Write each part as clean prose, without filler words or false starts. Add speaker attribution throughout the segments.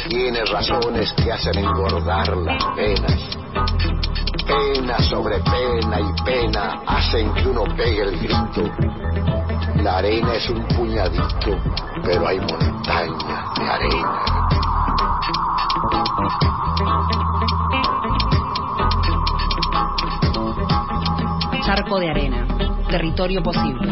Speaker 1: tiene razones que hacen engordar las penas. Pena sobre pena y pena hacen que uno pegue el grito. La arena es un puñadito, pero hay montañas de arena.
Speaker 2: Charco de arena, territorio posible.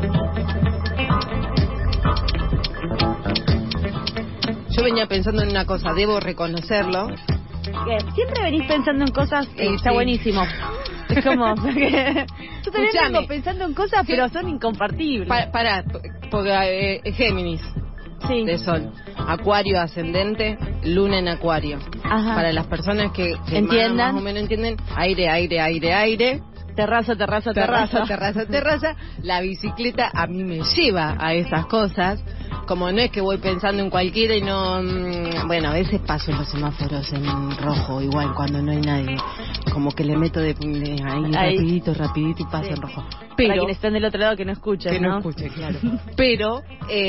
Speaker 2: Yo venía pensando en una cosa, debo reconocerlo.
Speaker 3: Siempre venís pensando en cosas, está
Speaker 2: sí.
Speaker 3: Buenísimo. Es como, yo también vengo pensando en cosas, pero son incompartibles.
Speaker 2: Porque Géminis,
Speaker 3: sí.
Speaker 2: De Sol, Acuario ascendente, Luna en Acuario.
Speaker 3: Ajá.
Speaker 2: Para las personas que
Speaker 3: entiendan,
Speaker 2: más o menos entienden, aire.
Speaker 3: Terraza.
Speaker 2: La bicicleta a mí me lleva a esas cosas. Como no es que voy pensando en cualquiera y no... Bueno, a veces paso en los semáforos en rojo, igual cuando no hay nadie. Como que le meto ahí rapidito y paso en rojo.
Speaker 3: Pero para quienes están del otro lado que no escuchen,
Speaker 2: que no escuchen, claro. Pero,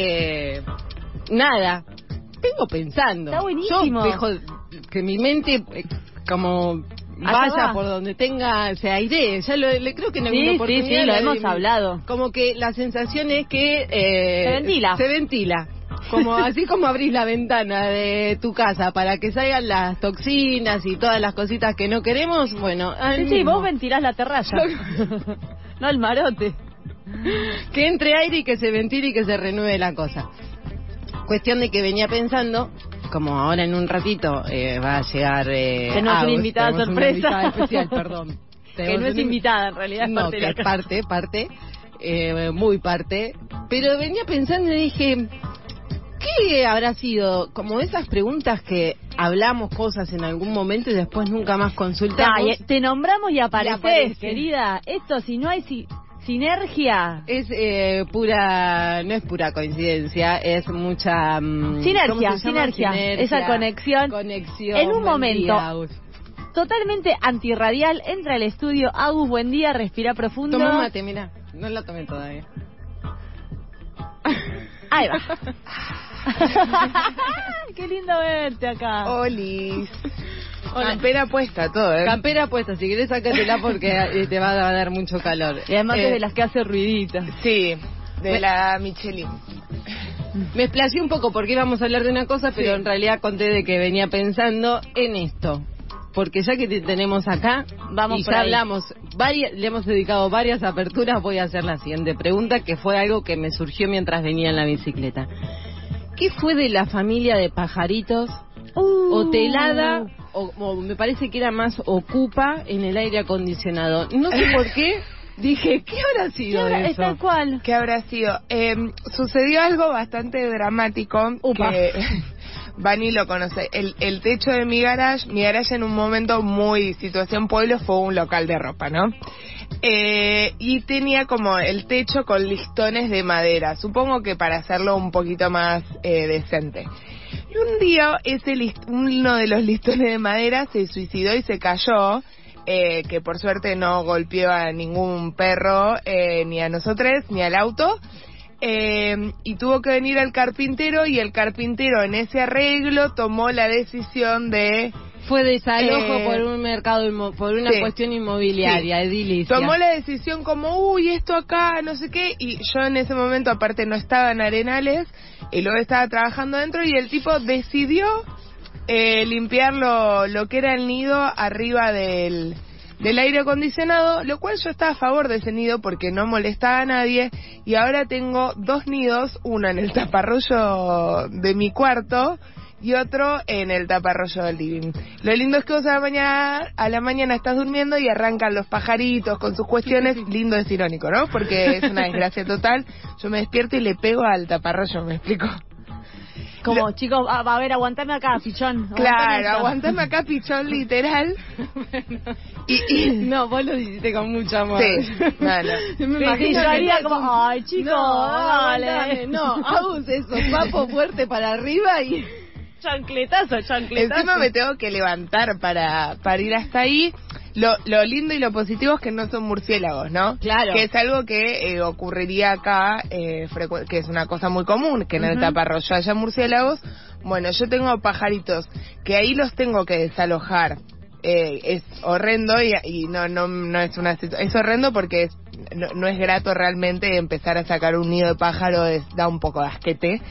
Speaker 2: nada, vengo pensando.
Speaker 3: Está buenísimo.
Speaker 2: Yo dejo que mi mente como... vaya por donde tenga, se airee. Ya creo que en alguna oportunidad
Speaker 3: lo hemos hablado.
Speaker 2: Como que la sensación es que
Speaker 3: se ventila.
Speaker 2: Como así como abrís la ventana de tu casa para que salgan las toxinas y todas las cositas que no queremos, bueno,
Speaker 3: sí, vos ventilás la terraza. No el marote.
Speaker 2: Que entre aire y que se ventile y que se renueve la cosa. Cuestión de que venía pensando, como ahora en un ratito va a llegar
Speaker 3: tenemos una invitada sorpresa,
Speaker 2: una invitada especial, perdón.
Speaker 3: Que no es invitada en realidad, es
Speaker 2: no, parte, muy parte. Pero venía pensando y dije, ¿qué habrá sido? Como esas preguntas que hablamos cosas en algún momento y después nunca más consultamos.
Speaker 3: Te nombramos y apareces, querida. Esto, si no hay sinergia.
Speaker 2: Es no es pura coincidencia, es mucha...
Speaker 3: sinergia. Esa conexión. En un momento totalmente antirradial, entra al estudio. Agus, buen día, respira profundo.
Speaker 2: Toma un mate, mira, no la tomé todavía.
Speaker 3: Ahí va. Qué lindo verte acá.
Speaker 4: Olis. Campera puesta, todo,
Speaker 2: Campera puesta, si querés sácatela porque te va a dar mucho calor.
Speaker 3: Y además es de las que hace ruidita.
Speaker 4: Sí, la Michelin.
Speaker 2: Me explayé un poco porque íbamos a hablar de una cosa, pero en realidad conté de que venía pensando en esto. Porque ya que te tenemos acá,
Speaker 3: vamos
Speaker 2: y ya hablamos, le hemos dedicado varias aperturas, voy a hacer la siguiente pregunta, que fue algo que me surgió mientras venía en la bicicleta. ¿Qué fue de la familia de pajaritos hotelada, o me parece que era más ocupa en el aire acondicionado? No sé por qué, dije, ¿qué habrá sido eso?
Speaker 3: Tal cual.
Speaker 4: ¿Qué habrá sido? Sucedió algo bastante dramático. Que Vani lo conoce. El techo de mi garage en un momento muy situación pueblo fue un local de ropa, ¿no? Y tenía como el techo con listones de madera, supongo que para hacerlo un poquito más decente. Y un día uno de los listones de madera se suicidó y se cayó, que por suerte no golpeó a ningún perro, ni a nosotros, ni al auto. Y tuvo que venir el carpintero, y el carpintero en ese arreglo tomó la decisión de...
Speaker 2: Fue desalojo por un mercado, por una cuestión inmobiliaria, edilicia.
Speaker 4: Tomó la decisión como, esto acá, no sé qué, y yo en ese momento aparte no estaba en Arenales, y luego estaba trabajando adentro, y el tipo decidió limpiar lo que era el nido arriba del aire acondicionado, lo cual yo estaba a favor de ese nido porque no molestaba a nadie, y ahora tengo 2 nidos, uno en el taparrollo de mi cuarto y otro en el taparrollo del living. Lo lindo es que vos a la mañana estás durmiendo y arrancan los pajaritos con sus cuestiones. Lindo es irónico, ¿no? Porque es una desgracia total. Yo me despierto y le pego al taparrollo, ¿me explico?
Speaker 3: Como, chicos, a ver, aguantame acá, pichón.
Speaker 4: Claro, aguantame acá, pichón, literal.
Speaker 2: No, vos lo hiciste con mucho amor.
Speaker 4: Sí, bueno.
Speaker 3: Me imagino yo haría como, ay, chicos,
Speaker 2: dale. No, Agus, eso, papo fuerte para arriba y...
Speaker 3: Chancletazo.
Speaker 4: Encima me tengo que levantar para ir hasta ahí. Lo lindo y lo positivo es que no son murciélagos, ¿no?
Speaker 2: Claro.
Speaker 4: Que es algo que ocurriría acá, que es una cosa muy común, que en el taparrollo haya murciélagos. Bueno, yo tengo pajaritos que ahí los tengo que desalojar. Es horrendo y no es una situación. Es horrendo porque no es grato realmente empezar a sacar un nido de pájaro, da un poco de asquete.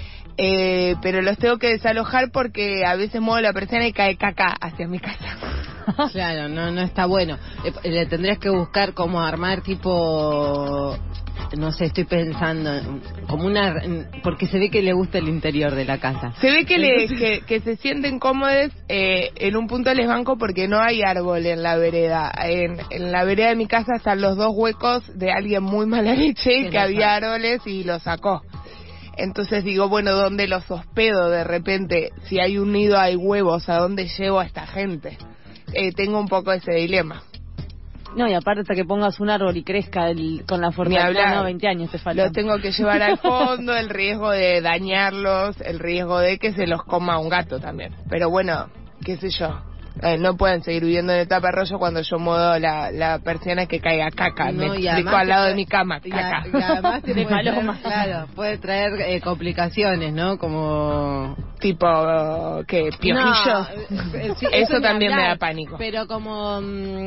Speaker 4: Pero los tengo que desalojar porque a veces muevo la persiana y cae caca hacia mi casa.
Speaker 2: Claro, no está bueno. Le tendrías que buscar cómo armar tipo, no sé, estoy pensando, como porque se ve que le gusta el interior de la casa.
Speaker 4: Se ve que se sienten cómodos. En un punto les banco porque no hay árbol en la vereda. En la vereda de mi casa están los 2 huecos de alguien muy mala leche que había árboles y los sacó. Entonces digo, bueno, ¿dónde los hospedo de repente? Si hay un nido, hay huevos, ¿a dónde llevo a esta gente? Tengo un poco ese dilema.
Speaker 3: No, y aparte hasta que pongas un árbol y crezca con la fortaleza, no, 20 años te faltan.
Speaker 4: Los tengo que llevar al fondo, el riesgo de dañarlos, el riesgo de que se los coma un gato también. Pero bueno, qué sé yo. No pueden seguir viviendo en el taparrollo cuando yo muevo la persiana que caiga caca.
Speaker 2: No,
Speaker 4: me explico al lado de mi cama, caca.
Speaker 2: Y además te puede traer complicaciones, ¿no? Como...
Speaker 4: Tipo, ¿qué? ¿Piojillos?
Speaker 2: Sí,
Speaker 4: eso también me da pánico.
Speaker 2: Pero como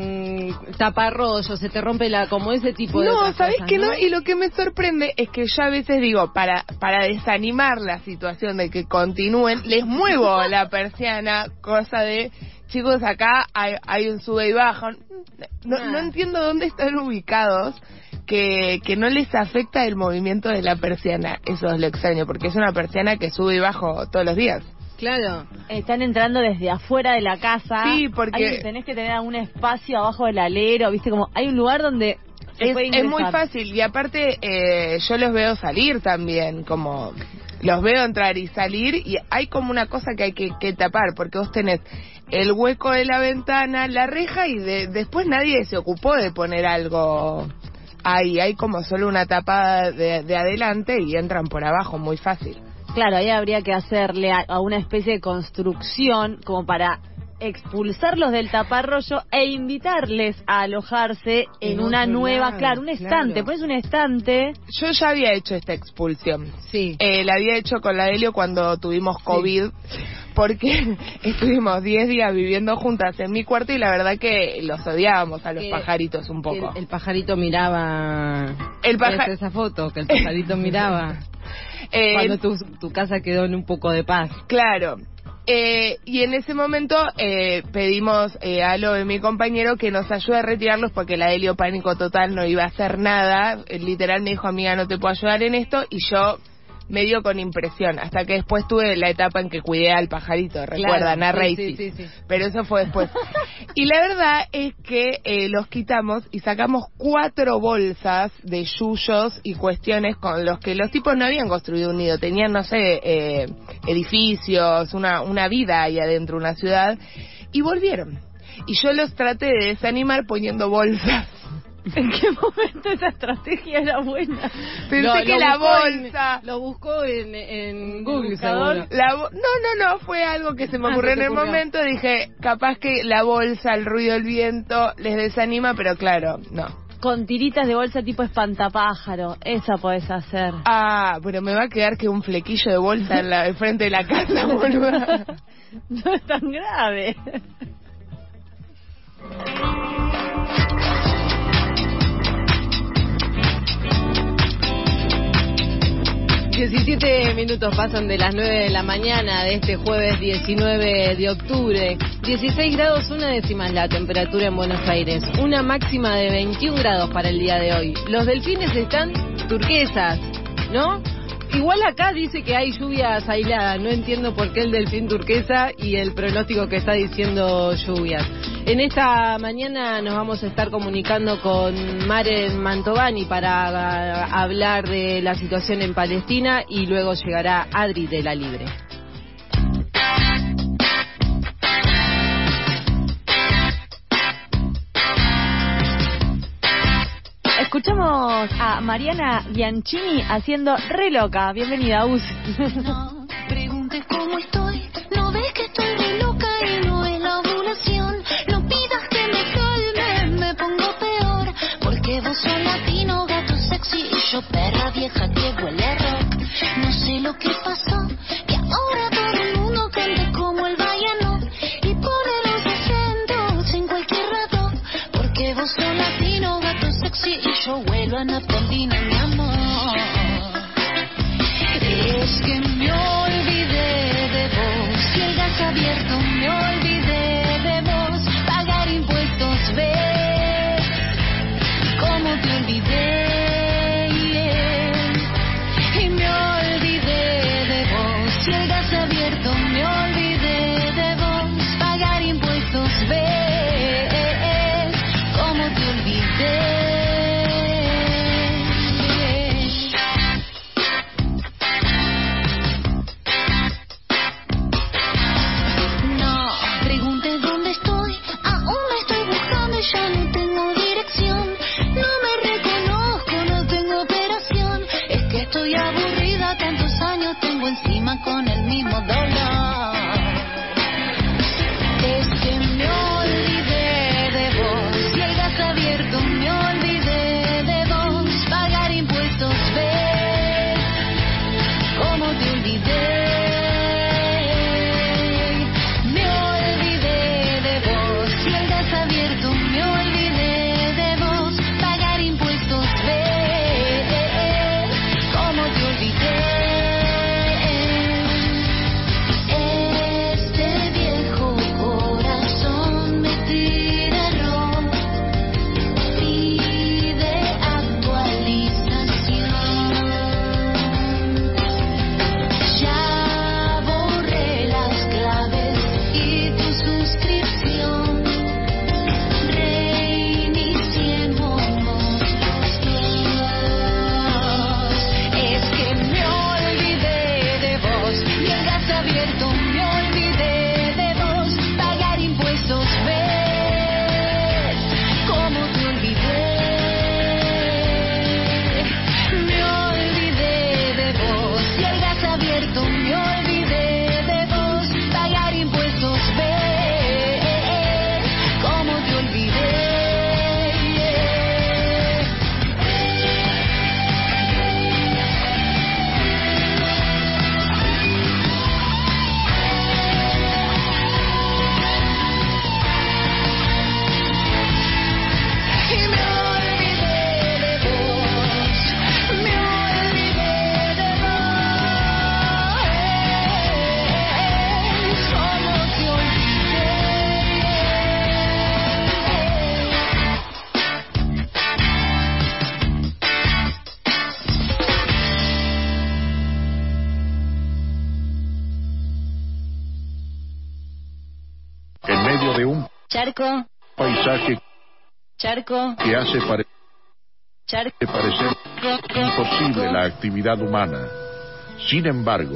Speaker 2: taparrollo, se te rompe como ese tipo de
Speaker 4: cosas. No, ¿sabés qué no?
Speaker 2: ¿no?
Speaker 4: Y lo que me sorprende es que yo a veces digo, para desanimar la situación de que continúen, les muevo la persiana, cosa de... Chicos, acá hay un sube y baja. No entiendo dónde están ubicados que no les afecta el movimiento de la persiana. Eso es lo extraño, porque es una persiana que sube y baja todos los días.
Speaker 2: Claro.
Speaker 3: Están entrando desde afuera de la casa.
Speaker 4: Sí, porque...
Speaker 3: tenés que tener un espacio abajo del alero, ¿viste? Como hay un lugar donde...
Speaker 4: Es muy fácil. Y aparte, yo los veo salir también, como... Los veo entrar y salir y hay como una cosa que hay que tapar, porque vos tenés el hueco de la ventana, la reja y después nadie se ocupó de poner algo ahí. Hay como solo una tapada de adelante y entran por abajo, muy fácil.
Speaker 3: Claro, ahí habría que hacerle a una especie de construcción como para expulsarlos del taparrollo e invitarles a alojarse en una nueva, un estante. Pones un estante.
Speaker 4: Yo ya había hecho esta expulsión.
Speaker 2: Sí.
Speaker 4: La había hecho con la Delio cuando tuvimos COVID, porque estuvimos 10 días viviendo juntas en mi cuarto y la verdad que los odiábamos a los pajaritos un poco.
Speaker 2: El pajarito miraba. Esa foto que el pajarito miraba. Cuando tu casa quedó en un poco de paz.
Speaker 4: Claro. Y en ese momento pedimos a Lo de mi compañero que nos ayude a retirarlos porque la Delio pánico total, no iba a hacer nada. Literal me dijo, amiga, no te puedo ayudar en esto, y yo medio con impresión, hasta que después tuve la etapa en que cuidé al pajarito, recuerdan,
Speaker 2: claro,
Speaker 4: a Reisi,
Speaker 2: sí.
Speaker 4: Pero eso fue después. Y la verdad es que los quitamos y sacamos 4 bolsas de yuyos y cuestiones con los que los tipos no habían construido un nido, tenían, no sé, edificios, una vida ahí adentro, una ciudad, y volvieron. Y yo los traté de desanimar poniendo bolsas.
Speaker 3: ¿En qué momento esa estrategia era buena?
Speaker 4: Pensé que la bolsa...
Speaker 2: Lo buscó en Google,
Speaker 4: seguro. No, fue algo que se me ocurrió en el momento. Dije, capaz que la bolsa, el ruido del viento les desanima, pero claro, no.
Speaker 3: Con tiritas de bolsa tipo espantapájaro, esa podés hacer.
Speaker 4: Ah, pero me va a quedar que un flequillo de bolsa en el frente de la casa, boluda.
Speaker 3: No es tan grave.
Speaker 2: 17 minutos pasan de las 9 de la mañana de este jueves 19 de octubre. 16 grados, 1 décima la temperatura en Buenos Aires. Una máxima de 21 grados para el día de hoy. Los delfines están turquesas, ¿no? Igual acá dice que hay lluvias aisladas. No entiendo por qué el delfín turquesa y el pronóstico que está diciendo lluvias. En esta mañana nos vamos a estar comunicando con Maren Mantovani para hablar de la situación en Palestina y luego llegará Adri de La Libre.
Speaker 3: Escuchamos a Mariana Bianchini haciendo Re Loca. Bienvenida, Us.
Speaker 5: No preguntes cómo estoy, no ves que estoy re loca y no es la ovulación. No pidas que me yo, perra vieja que huele rock. No sé lo que pasó, que ahora todo el mundo canta como el baiano y pone los acentos en cualquier rato. Porque vos sos latino, gato sexy, y yo huelo a naftalina, mi amor. Es que me olvidé de vos, y el gas abierto, me olvidé de vos. Pagar impuestos, ves cómo te olvidé. Y me olvidé de vos, y el gas abierto, me olvidé de vos. Pagar impuestos, ves cómo te olvidé. Ya no tengo dirección, no me reconozco, no tengo operación. Es que estoy aburrida, tantos años tengo encima con el mismo dolor. Es que me olvidé de vos, y el gas abierto, me olvidé de vos. Pagar impuestos, ves cómo te olvidé.
Speaker 6: Charco.
Speaker 7: Paisaje.
Speaker 6: Charco.
Speaker 7: Que hace parecer imposible la actividad humana. Sin embargo.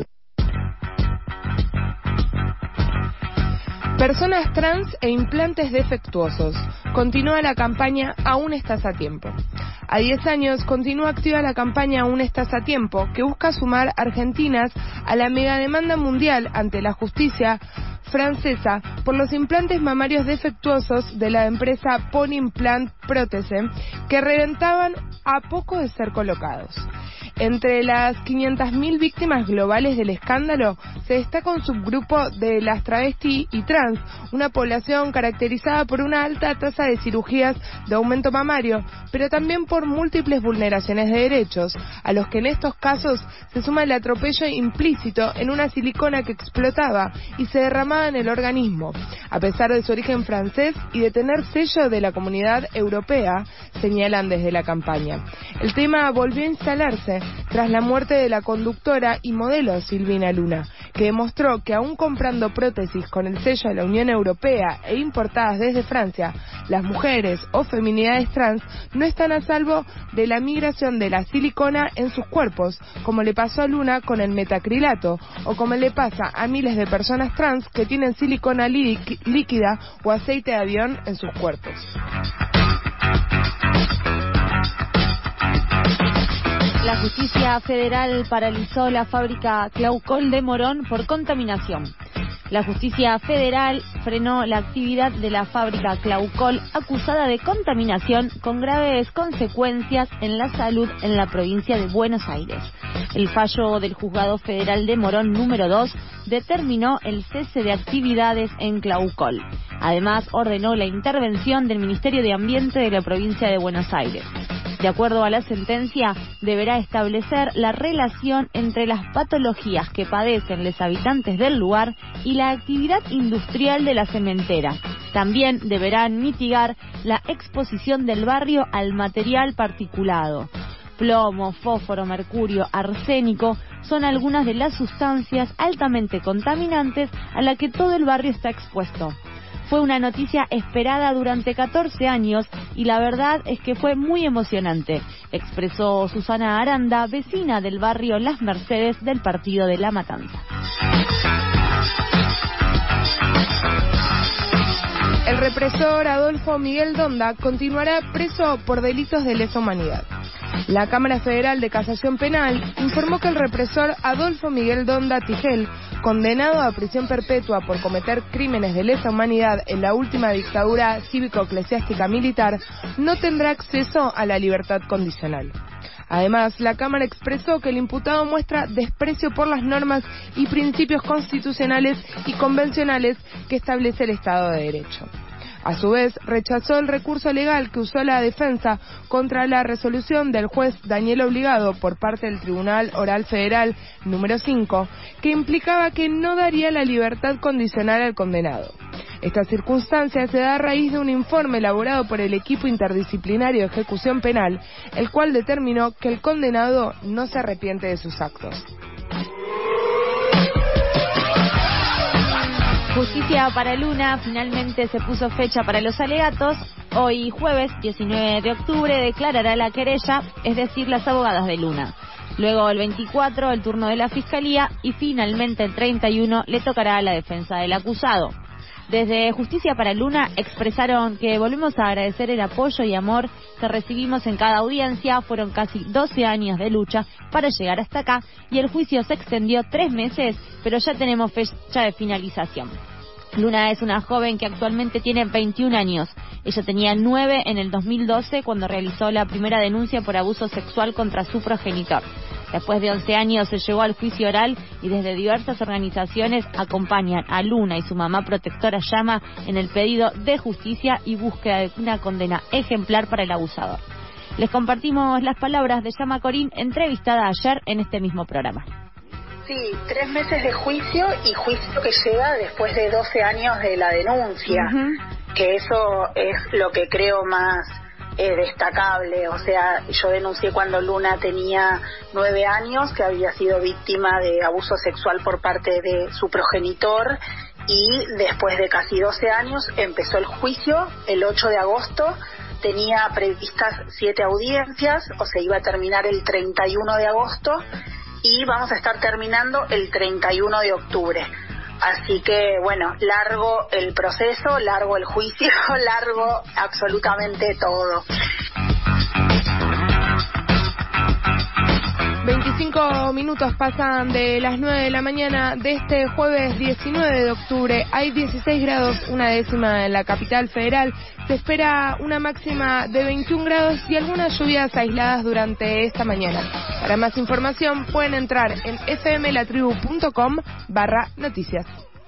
Speaker 4: Personas trans e implantes defectuosos. Continúa la campaña Aún estás a tiempo. A 10 años continúa activa la campaña Aún estás a tiempo, que busca sumar argentinas a la megademanda mundial ante la justicia francesa por los implantes mamarios defectuosos de la empresa Pony Implant Prótese, que reventaban a poco de ser colocados. Entre las 500.000 víctimas globales del escándalo se destaca un subgrupo de las travesti y trans, una población caracterizada por una alta tasa de cirugías de aumento mamario, pero también por múltiples vulneraciones de derechos, a los que en estos casos se suma el atropello implícito en una silicona que explotaba y se derramaba en el organismo, a pesar de su origen francés y de tener sello de la Comunidad Europea, señalan desde la campaña. El tema volvió a instalarse tras la muerte de la conductora y modelo Silvina Luna, que demostró que aún comprando prótesis con el sello de la Unión Europea e importadas desde Francia, las mujeres o feminidades trans no están a salvo de la migración de la silicona en sus cuerpos, como le pasó a Luna con el metacrilato, o como le pasa a miles de personas trans que tienen silicona líquida o aceite de avión en sus cuerpos.
Speaker 3: La justicia federal paralizó la fábrica Claucol de Morón por contaminación. La justicia federal frenó la actividad de la fábrica Claucol, acusada de contaminación con graves consecuencias en la salud en la provincia de Buenos Aires. El fallo del Juzgado Federal de Morón número 2 determinó el cese de actividades en Claucol. Además, ordenó la intervención del Ministerio de Ambiente de la provincia de Buenos Aires. De acuerdo a la sentencia, deberá establecer la relación entre las patologías que padecen los habitantes del lugar y la actividad industrial de la cementera. También deberán mitigar la exposición del barrio al material particulado. Plomo, fósforo, mercurio, arsénico son algunas de las sustancias altamente contaminantes a las que todo el barrio está expuesto. Fue una noticia esperada durante 14 años y la verdad es que fue muy emocionante, expresó Susana Aranda, vecina del barrio Las Mercedes del partido de La Matanza.
Speaker 4: El represor Adolfo Miguel Donda continuará preso por delitos de lesa humanidad. La Cámara Federal de Casación Penal informó que el represor Adolfo Miguel Donda Tigel, condenado a prisión perpetua por cometer crímenes de lesa humanidad en la última dictadura cívico-eclesiástica militar, no tendrá acceso a la libertad condicional. Además, la Cámara expresó que el imputado muestra desprecio por las normas y principios constitucionales y convencionales que establece el Estado de Derecho. A su vez, rechazó el recurso legal que usó la defensa contra la resolución del juez Daniel Obligado por parte del Tribunal Oral Federal número 5, que implicaba que no daría la libertad condicional al condenado. Esta circunstancia se da a raíz de un informe elaborado por el equipo interdisciplinario de ejecución penal, el cual determinó que el condenado no se arrepiente de sus actos.
Speaker 3: Justicia para Luna, finalmente se puso fecha para los alegatos. Hoy jueves 19 de octubre declarará la querella, es decir, las abogadas de Luna. Luego el 24 el turno de la Fiscalía y finalmente el 31 le tocará a la defensa del acusado. Desde Justicia para Luna expresaron que volvemos a agradecer el apoyo y amor que recibimos en cada audiencia. Fueron casi 12 años de lucha para llegar hasta acá y el juicio se extendió 3 meses, pero ya tenemos fecha de finalización. Luna es una joven que actualmente tiene 21 años. Ella tenía 9 en el 2012 cuando realizó la primera denuncia por abuso sexual contra su progenitor. Después de 11 años se llegó al juicio oral y desde diversas organizaciones acompañan a Luna y su mamá protectora Llama en el pedido de justicia y búsqueda de una condena ejemplar para el abusador. Les compartimos las palabras de Llama Corín, entrevistada ayer en este mismo programa.
Speaker 6: Sí, 3 meses de juicio y juicio que llega después de 12 años de la denuncia, que eso es lo que creo más destacable. O sea, yo denuncié cuando Luna tenía 9 años, que había sido víctima de abuso sexual por parte de su progenitor, y después de casi 12 años empezó el juicio el 8 de agosto. Tenía previstas 7 audiencias, o sea, iba a terminar el 31 de agosto y vamos a estar terminando el 31 de octubre. Así que, bueno, largo el proceso, largo el juicio, largo absolutamente todo.
Speaker 4: 25 minutos pasan de las 9 de la mañana de este jueves 19 de octubre. Hay 16 grados, una décima en la capital federal. Se espera una máxima de 21 grados y algunas lluvias aisladas durante esta mañana. Para más información pueden entrar en fmlatribu.com/noticias.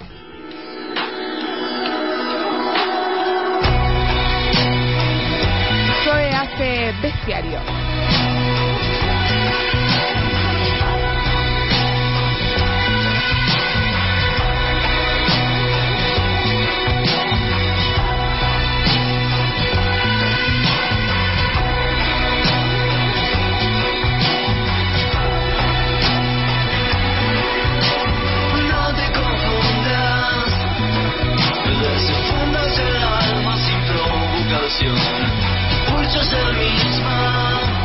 Speaker 4: Zoe hace bestiario.
Speaker 8: Por yo ser misma.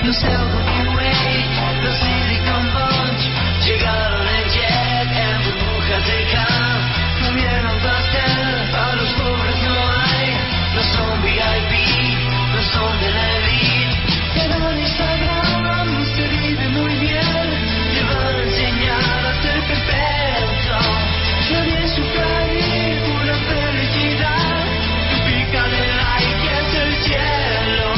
Speaker 8: Los Hellway, los Silicon Bunch, llegaron en jet, en burbujas de Cannes, comieron pastel, a los pobres no hay, no son VIP, no son de la elite, pero en Instagram se vive muy bien, te van a enseñar a ser perfecto, nadie sufre ahí pura felicidad, tú pícale like que es el cielo.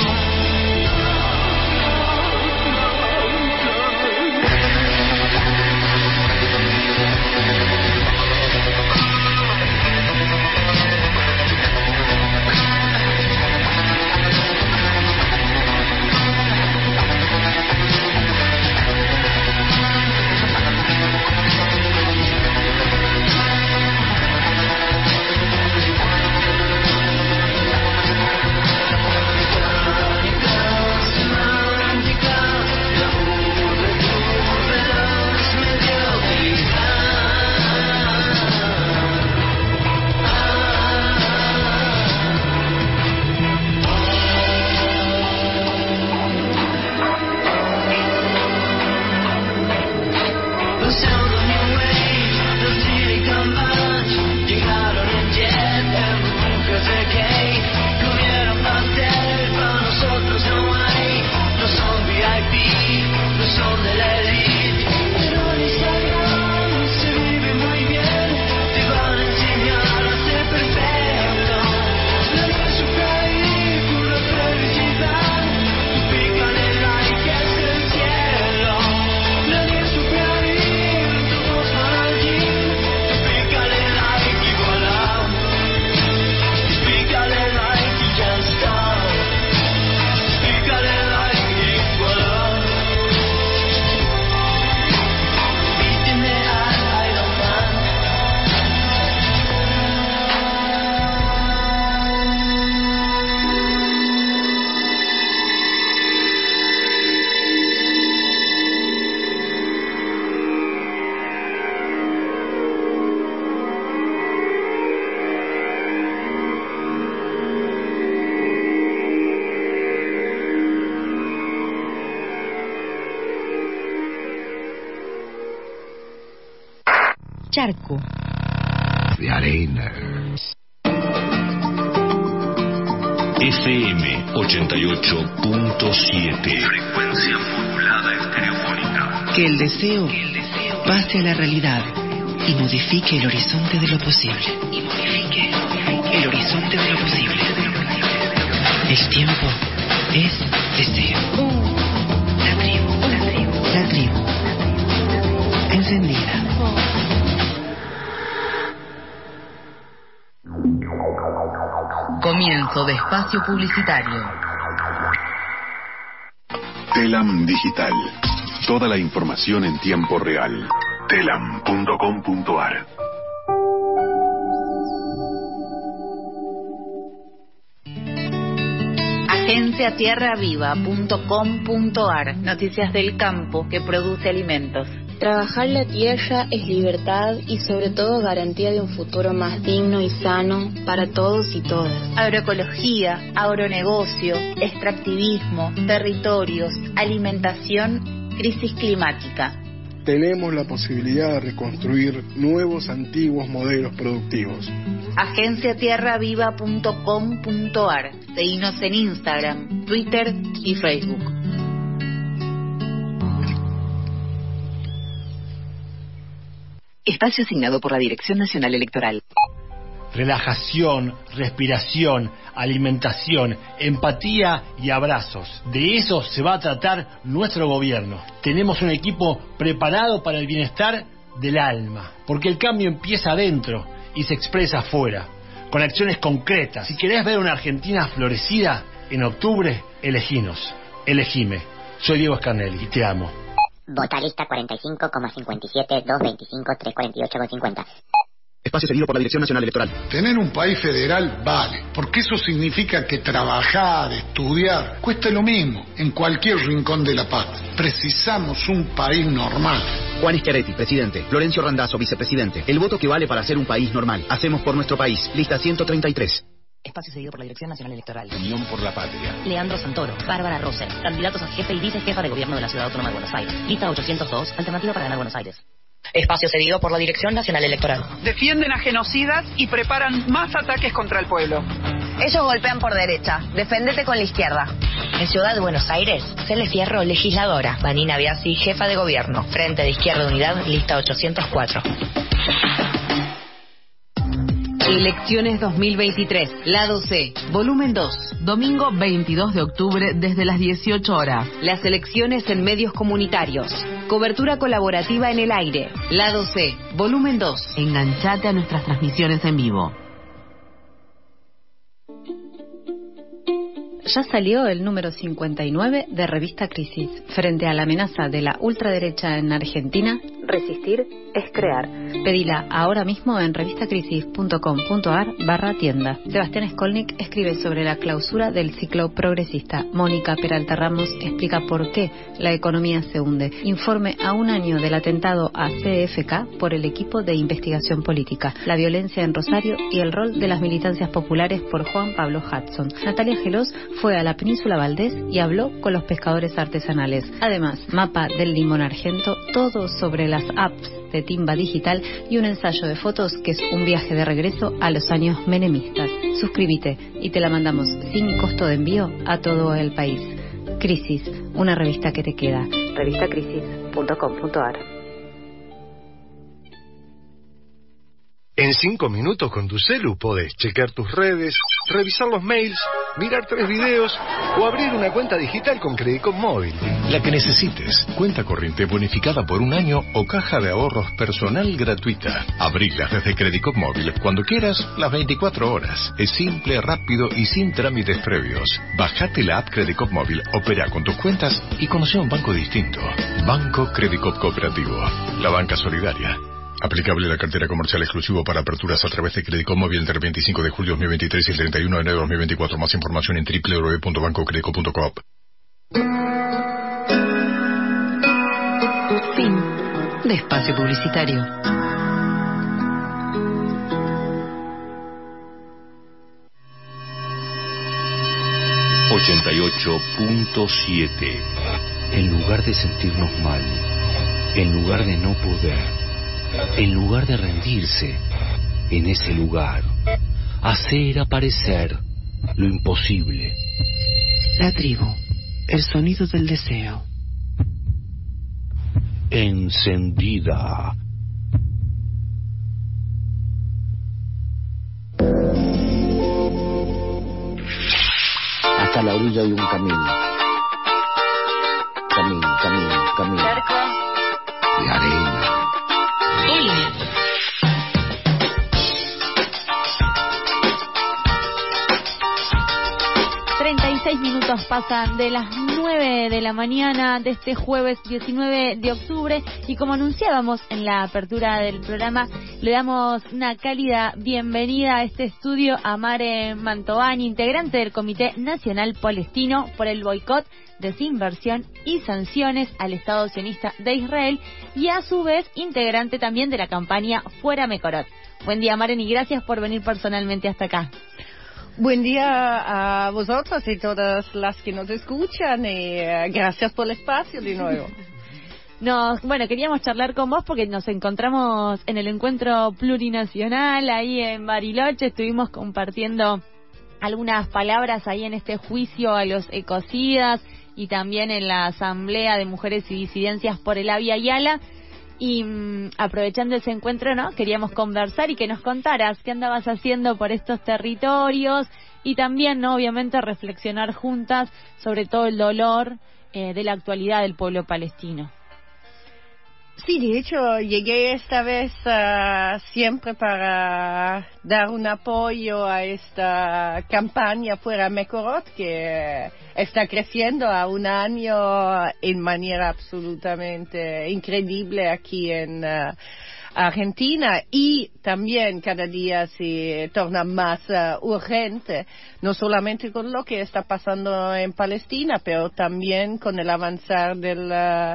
Speaker 9: Charco
Speaker 1: de arena.
Speaker 10: FM 88.7. Frecuencia modulada estereofónica.
Speaker 9: Que el deseo pase a la realidad y modifique el horizonte de lo posible. El horizonte de lo posible. El tiempo es deseo. La tribu. Encendida. Comienzo de espacio publicitario.
Speaker 11: Telam Digital. Toda la información en tiempo real. telam.com.ar.
Speaker 12: Agenciatierraviva.com.ar. Noticias del campo que produce alimentos.
Speaker 13: Trabajar la tierra es libertad y sobre todo garantía de un futuro más digno y sano para todos y todas.
Speaker 12: Agroecología, agronegocio, extractivismo, territorios, alimentación, crisis climática.
Speaker 14: Tenemos la posibilidad de reconstruir nuevos antiguos modelos productivos.
Speaker 12: Agenciatierraviva.com.ar. Seguinos en Instagram, Twitter y Facebook.
Speaker 9: Espacio asignado por la Dirección Nacional Electoral.
Speaker 15: Relajación, respiración, alimentación, empatía y abrazos. De eso se va a tratar nuestro gobierno. Tenemos un equipo preparado para el bienestar del alma, porque el cambio empieza adentro y se expresa afuera, con acciones concretas. Si querés ver una Argentina florecida, en octubre, eleginos. Elegime. Soy Diego Scarnelli y te amo.
Speaker 16: Vota lista 45,57, 225, 348,50.
Speaker 17: Espacio cedido por la Dirección Nacional Electoral.
Speaker 18: Tener un país federal vale, porque eso significa que trabajar, estudiar, cuesta lo mismo en cualquier rincón de la patria. Precisamos un país normal.
Speaker 17: Juan Schiaretti, presidente. Florencio Randazzo, vicepresidente. El voto que vale para ser un país normal. Hacemos por nuestro país. Lista 133.
Speaker 19: Espacio cedido por la Dirección Nacional Electoral.
Speaker 17: Unión por la Patria.
Speaker 19: Leandro Santoro, Bárbara Roser, candidatos a jefe y vicejefa de gobierno de la Ciudad Autónoma de Buenos Aires. Lista 802, alternativa para ganar Buenos Aires. Espacio cedido por la Dirección Nacional Electoral.
Speaker 20: Defienden a genocidas y preparan más ataques contra el pueblo.
Speaker 21: Ellos golpean por derecha. Defendete con la izquierda.
Speaker 19: En Ciudad de Buenos Aires, Cele Fierro, legisladora. Vanina Biasi, jefa de gobierno. Frente de Izquierda Unidad, lista 804.
Speaker 22: Elecciones 2023, Lado C, Volumen 2, domingo 22 de octubre desde las 18 horas. Las elecciones en medios comunitarios. Cobertura colaborativa en el aire. Lado C, Volumen 2. Enganchate a nuestras transmisiones en vivo.
Speaker 23: Ya salió el número 59 de Revista Crisis. Frente a la amenaza de la ultraderecha en Argentina, resistir es crear. Pedila ahora mismo en revistacrisis.com.ar/tienda. Sebastián Skolnik escribe sobre la clausura del ciclo progresista. Mónica Peralta Ramos explica por qué la economía se hunde. Informe a un año del atentado a CFK por el equipo de investigación política. La violencia en Rosario y el rol de las militancias populares por Juan Pablo Hudson. Natalia Gelós fue a la Península Valdés y habló con los pescadores artesanales. Además, mapa del limón argento, todo sobre las apps de timba digital y un ensayo de fotos que es un viaje de regreso a los años menemistas. Suscríbete y te la mandamos sin costo de envío a todo el país. Crisis, una revista que te queda. revistacrisis.com.ar.
Speaker 24: En 5 minutos con tu celu podés chequear tus redes, revisar los mails, mirar 3 videos o abrir una cuenta digital con Credicop Móvil.
Speaker 25: La que necesites. Cuenta corriente bonificada por 1 año o caja de ahorros personal gratuita. Abrilas desde Credicop Móvil cuando quieras, las 24 horas. Es simple, rápido y sin trámites previos. Bajate la app Credicop Móvil, opera con tus cuentas y conoce un banco distinto. Banco Credicop Cooperativo. La banca solidaria. Aplicable la cartera comercial exclusivo para aperturas a través de Credicop Móvil entre el 25 de julio de 2023 y el 31 de enero de 2024. Más información en www.bancocredico.coop.
Speaker 22: Fin de espacio publicitario.
Speaker 26: ...88.7... En lugar de sentirnos mal, en lugar de no poder, en lugar de rendirse, en ese lugar, hacer aparecer lo imposible.
Speaker 22: La tribu, el sonido del deseo.
Speaker 26: Encendida.
Speaker 1: Hasta la orilla de un camino. Camino.
Speaker 23: Cerco.
Speaker 1: De arena.
Speaker 3: 36 minutos pasan de las 9 de la mañana de este jueves 19 de octubre y como anunciábamos en la apertura del programa, le damos una cálida bienvenida a este estudio a Mare Mantovani, integrante del Comité Nacional Palestino por el boicot, desinversión y sanciones al Estado sionista de Israel y a su vez integrante también de la campaña Fuera Mekorot. Buen día, Maren, y gracias por venir personalmente hasta acá.
Speaker 2: Buen día a vosotros y todas las que nos escuchan y gracias por el espacio de nuevo.
Speaker 3: Queríamos charlar con vos porque nos encontramos en el encuentro plurinacional ahí en Bariloche, estuvimos compartiendo algunas palabras ahí en este juicio a los ecocidas y también en la Asamblea de Mujeres y Disidencias por el Abya Yala. Y aprovechando ese encuentro, ¿no? Queríamos conversar y que nos contaras qué andabas haciendo por estos territorios y también, ¿no? Obviamente reflexionar juntas sobre todo el dolor de la actualidad del pueblo palestino.
Speaker 2: Sí, de hecho, llegué esta vez siempre para dar un apoyo a esta campaña Fuera Mekorot, que está creciendo a un año en manera absolutamente increíble aquí en Argentina, y también cada día se torna más urgente, no solamente con lo que está pasando en Palestina, pero también con el avanzar del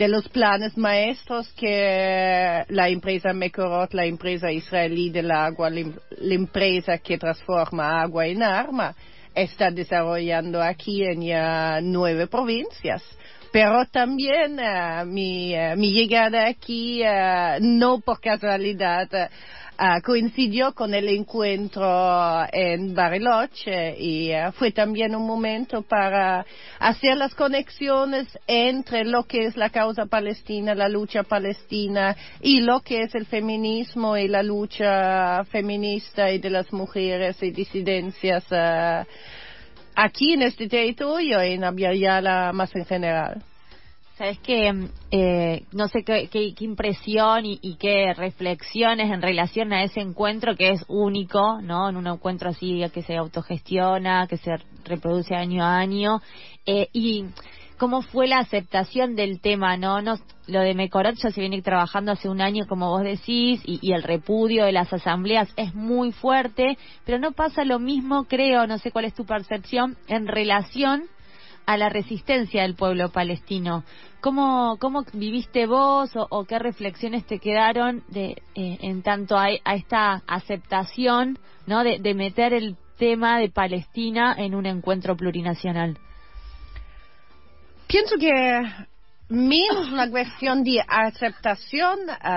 Speaker 4: los planes maestros que la empresa Mekorot, la empresa israelí del agua, la empresa que transforma agua en arma, está desarrollando aquí en ya 9 provincias. Pero también mi llegada aquí, no por casualidad, coincidió con el encuentro en Bariloche y fue también un momento para hacer las conexiones entre lo que es la causa palestina, la lucha palestina y lo que es el feminismo y la lucha feminista y de las mujeres y disidencias aquí en este territorio y en Abya Yala más en general.
Speaker 3: Sabes que no sé qué impresión y qué reflexiones en relación a ese encuentro que es único, ¿no? En un encuentro así que se autogestiona, que se reproduce año a año, y cómo fue la aceptación del tema, ¿no? Lo de Mekorot ya se viene trabajando hace un año, como vos decís, y el repudio de las asambleas es muy fuerte, pero no pasa lo mismo, creo, no sé cuál es tu percepción, en relación a la resistencia del pueblo palestino. ¿Cómo viviste vos o qué reflexiones te quedaron en tanto a esta aceptación, ¿no? de meter el tema de Palestina en un encuentro plurinacional?
Speaker 4: Pienso que menos una cuestión de aceptación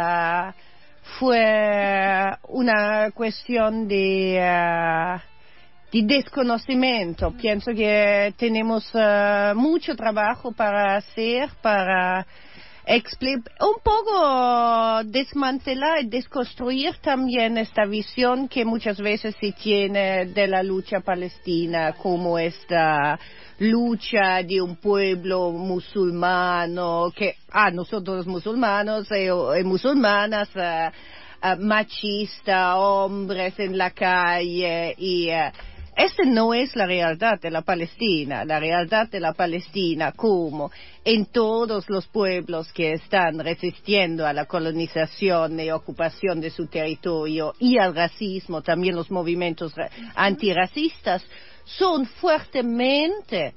Speaker 4: fue una cuestión de desconocimiento. Pienso que tenemos mucho trabajo para hacer, para un poco desmantelar y desconstruir también esta visión que muchas veces se tiene de la lucha palestina como esta lucha de un pueblo musulmano que nosotros musulmanos y musulmanas machista, hombres en la calle y esta no es la realidad de la Palestina. La realidad de la Palestina, como en todos los pueblos que están resistiendo a la colonización y ocupación de su territorio y al racismo, también los movimientos antirracistas, son fuertemente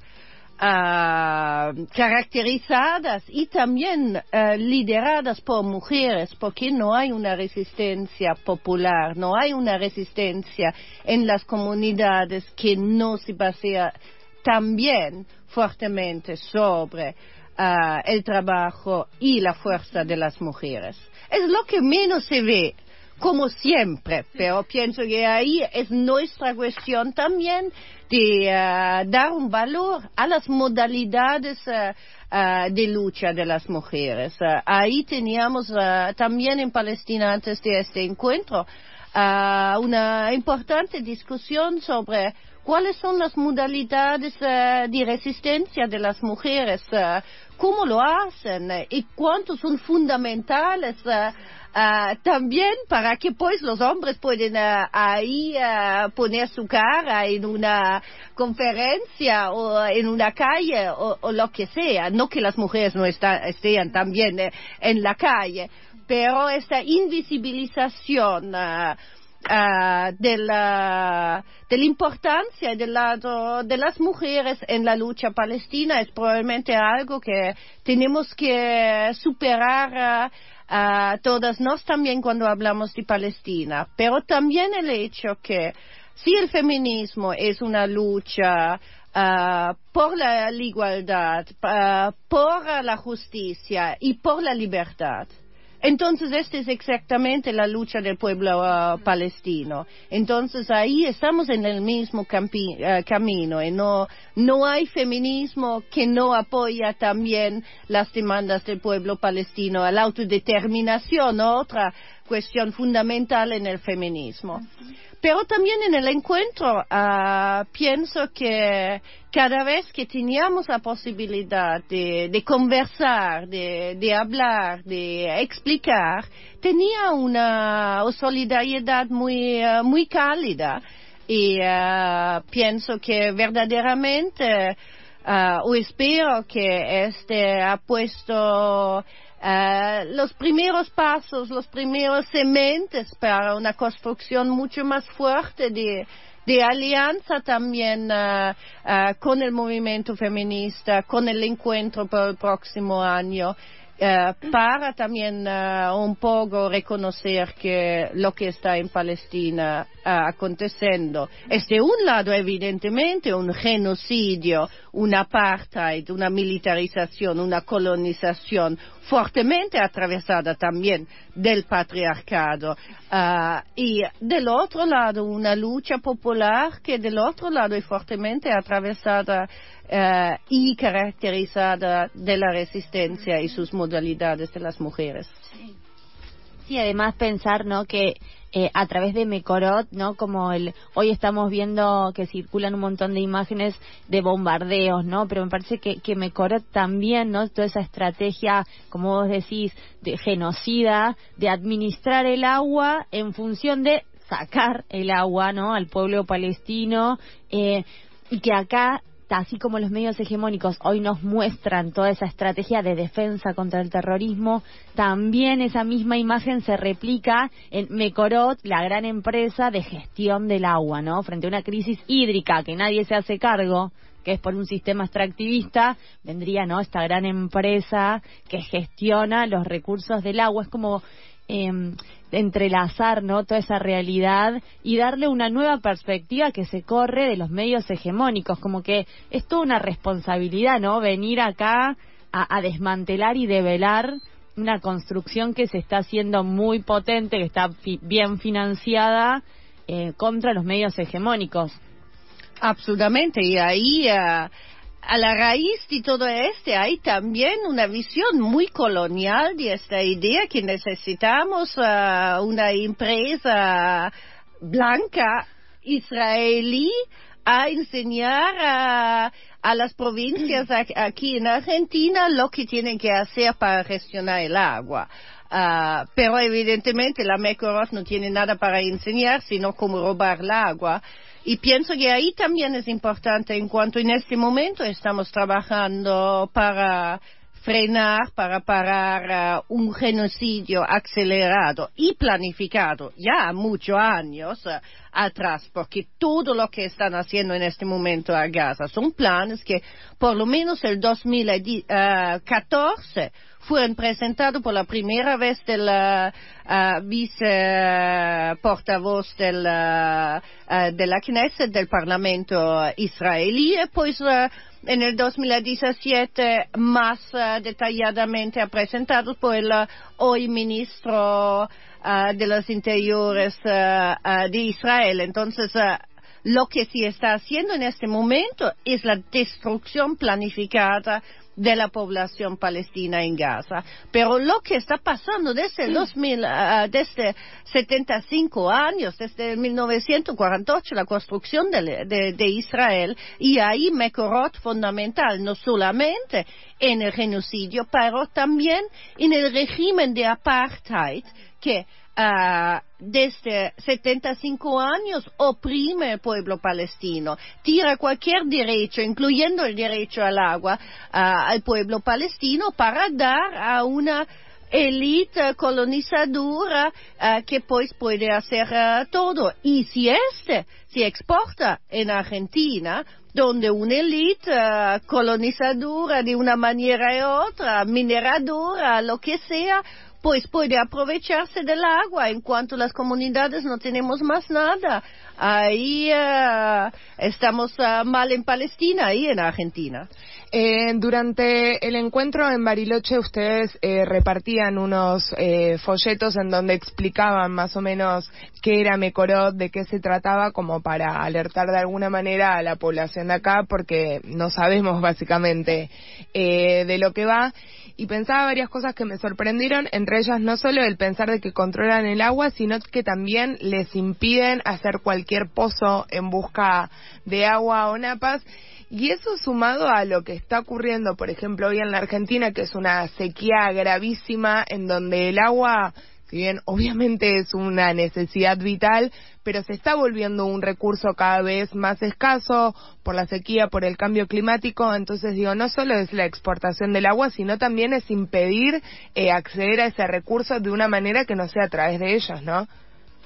Speaker 4: caracterizadas y también lideradas por mujeres, porque no hay una resistencia popular, no hay una resistencia en las comunidades que no se basea también fuertemente sobre el trabajo y la fuerza de las mujeres. Es lo que menos se ve, como siempre, pero pienso que ahí es nuestra cuestión también de dar un valor a las modalidades de lucha de las mujeres. Ahí teníamos también en Palestina, antes de este encuentro, una importante discusión sobre cuáles son las modalidades de resistencia de las mujeres, cómo lo hacen y cuántos son fundamentales también para que pues los hombres pueden ahí poner su cara en una conferencia o en una calle o lo que sea. No que las mujeres no estén también en la calle, pero esta invisibilización de la importancia del lado de las mujeres en la lucha palestina es probablemente algo que tenemos que superar todas nos también cuando hablamos de Palestina, pero también el hecho que si el feminismo es una lucha por la igualdad, por la justicia y por la libertad, entonces esta es exactamente la lucha del pueblo palestino. Entonces ahí estamos en el mismo camino y no hay feminismo que no apoya también las demandas del pueblo palestino a la autodeterminación, otra cuestión fundamental en el feminismo. Pero también en el encuentro pienso que cada vez que teníamos la posibilidad de conversar, de hablar, de explicar, tenía una solidaridad muy cálida y pienso que verdaderamente o espero que este ha puesto los primeros pasos, los primeros sementes para una construcción mucho más fuerte de alianza también con el movimiento feminista, con el encuentro para el próximo año para también un poco reconocer que lo que está en Palestina aconteciendo es de un lado evidentemente un genocidio, un apartheid, una militarización, una colonización fuertemente atravesada también del patriarcado, y del otro lado una lucha popular que del otro lado es fuertemente atravesada y caracterizada de la resistencia y sus modalidades de las mujeres.
Speaker 3: Sí, además pensar, ¿no?, que a través de Mekorot, ¿no?, como hoy estamos viendo que circulan un montón de imágenes de bombardeos, ¿no?, pero me parece que Mekorot también, ¿no?, toda esa estrategia, como vos decís, de genocida, de administrar el agua en función de sacar el agua, ¿no?, al pueblo palestino, y que acá, así como los medios hegemónicos hoy nos muestran toda esa estrategia de defensa contra el terrorismo, también esa misma imagen se replica en Mekorot, la gran empresa de gestión del agua, ¿no? Frente a una crisis hídrica que nadie se hace cargo, que es por un sistema extractivista, vendría, ¿no?, esta gran empresa que gestiona los recursos del agua. Es como entrelazar, ¿no?, toda esa realidad y darle una nueva perspectiva que se corre de los medios hegemónicos, como que es toda una responsabilidad, ¿no?, venir acá a desmantelar y develar una construcción que se está haciendo muy potente, que está bien financiada contra los medios hegemónicos.
Speaker 4: Absolutamente, y ahí a la raíz de todo hay también una visión muy colonial de esta idea que necesitamos una empresa blanca israelí a enseñar a las provincias aquí en Argentina lo que tienen que hacer para gestionar el agua. Pero evidentemente la Mekorot no tiene nada para enseñar, sino cómo robar el agua. Y pienso que ahí también es importante, en cuanto en este momento estamos trabajando para frenar, para parar un genocidio acelerado y planificado ya muchos años atrás, porque todo lo que están haciendo en este momento a Gaza son planes que por lo menos el 2014 fueron presentados por la primera vez del viceportavoz de la Knesset, del Parlamento israelí, y pues en el 2017 más detalladamente presentados por el hoy ministro de los Interiores de Israel. Entonces, lo que se está haciendo en este momento es la destrucción planificada de la población palestina en Gaza. Pero lo que está pasando desde desde 75 años, desde 1948, la construcción de Israel, y ahí Mekorot fundamental, no solamente en el genocidio, pero también en el régimen de apartheid que desde 75 años oprime el pueblo palestino, tira cualquier derecho, incluyendo el derecho al agua, al pueblo palestino para dar a una élite colonizadora que pues puede hacer todo. Y si se exporta en Argentina, donde una élite colonizadora de una manera u otra, mineradora, lo que sea, pues puede aprovecharse del agua en cuanto las comunidades no tenemos más nada. Ahí estamos mal en Palestina y en Argentina.
Speaker 5: Durante el encuentro en Bariloche ustedes repartían unos folletos en donde explicaban más o menos qué era Mekorot, de qué se trataba, como para alertar de alguna manera a la población de acá, porque no sabemos básicamente de lo que va. Y pensaba varias cosas que me sorprendieron, entre ellas no solo el pensar de que controlan el agua, sino que también les impiden hacer cualquier pozo en busca de agua o napas. Y eso sumado a lo que está ocurriendo, por ejemplo, hoy en la Argentina, que es una sequía gravísima, en donde el agua, si bien obviamente es una necesidad vital, pero se está volviendo un recurso cada vez más escaso por la sequía, por el cambio climático. Entonces digo, no solo es la exportación del agua, sino también es impedir acceder a ese recurso de una manera que no sea a través de ellos, ¿no?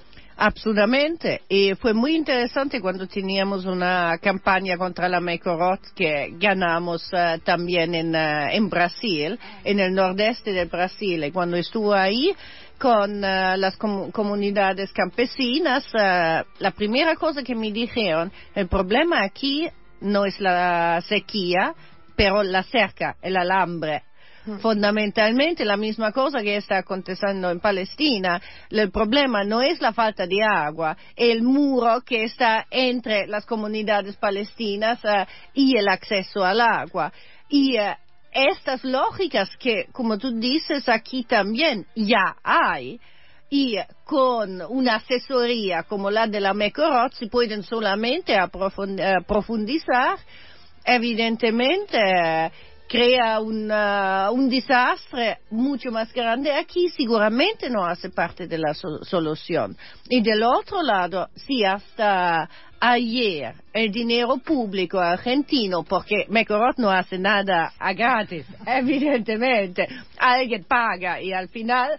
Speaker 4: Absolutamente, y fue muy interesante cuando teníamos una campaña contra la Mekorot que ganamos también en Brasil, en el nordeste del Brasil, y cuando estuve ahí con las comunidades campesinas, la primera cosa que me dijeron, el problema aquí no es la sequía, pero la cerca, el alambre. Fundamentalmente la misma cosa que está aconteciendo en Palestina. El problema no es la falta de agua, el muro que está entre las comunidades palestinas y el acceso al agua. Y estas lógicas que, como tú dices, aquí también ya hay, y con una asesoría como la de la Mekorot se pueden solamente profundizar. Evidentemente crea un desastre mucho más grande aquí, seguramente no hace parte de la solución. Y del otro lado, si hasta ayer el dinero público argentino, porque Mekorot no hace nada a gratis, evidentemente, alguien paga y al final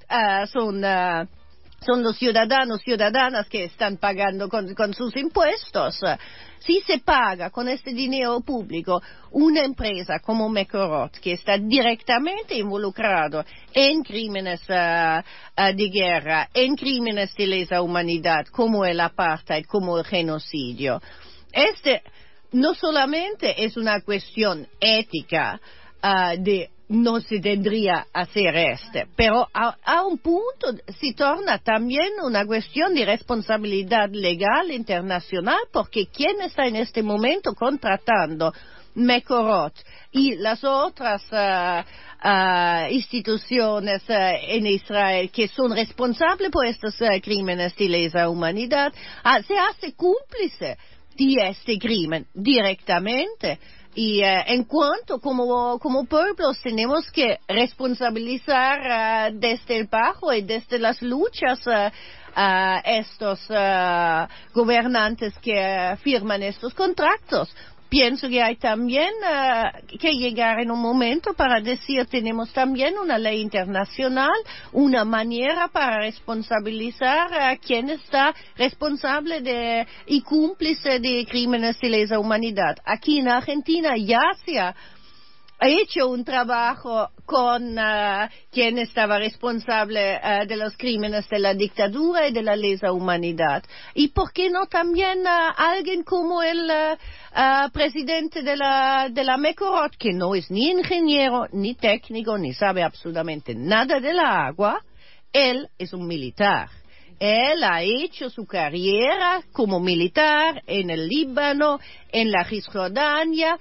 Speaker 4: son los ciudadanas que están pagando con sus impuestos. Si se paga con este dinero público una empresa como Mekorot, que está directamente involucrado en crímenes de guerra, en crímenes de lesa humanidad, como el apartheid, como el genocidio, no solamente es una cuestión ética de no se tendría hacer pero a un punto se torna también una cuestión de responsabilidad legal internacional, porque ¿quién está en este momento contratando Mekorot y las otras instituciones en Israel que son responsables por estos crímenes de lesa humanidad? Se hace cómplice de este crimen directamente. Y en cuanto como pueblos tenemos que responsabilizar desde el bajo y desde las luchas estos gobernantes que firman estos contratos. Pienso que hay también que llegar en un momento para decir tenemos también una ley internacional, una manera para responsabilizar a quien está responsable y cómplice de crímenes de lesa humanidad. Aquí en Argentina ya se ha hecho un trabajo con quien estaba responsable de los crímenes de la dictadura y de la lesa humanidad. ¿Y por qué no también alguien como el presidente de la Mekorot, que no es ni ingeniero, ni técnico, ni sabe absolutamente nada del agua? Él es un militar. Él ha hecho su carrera como militar en el Líbano, en la Cisjordania,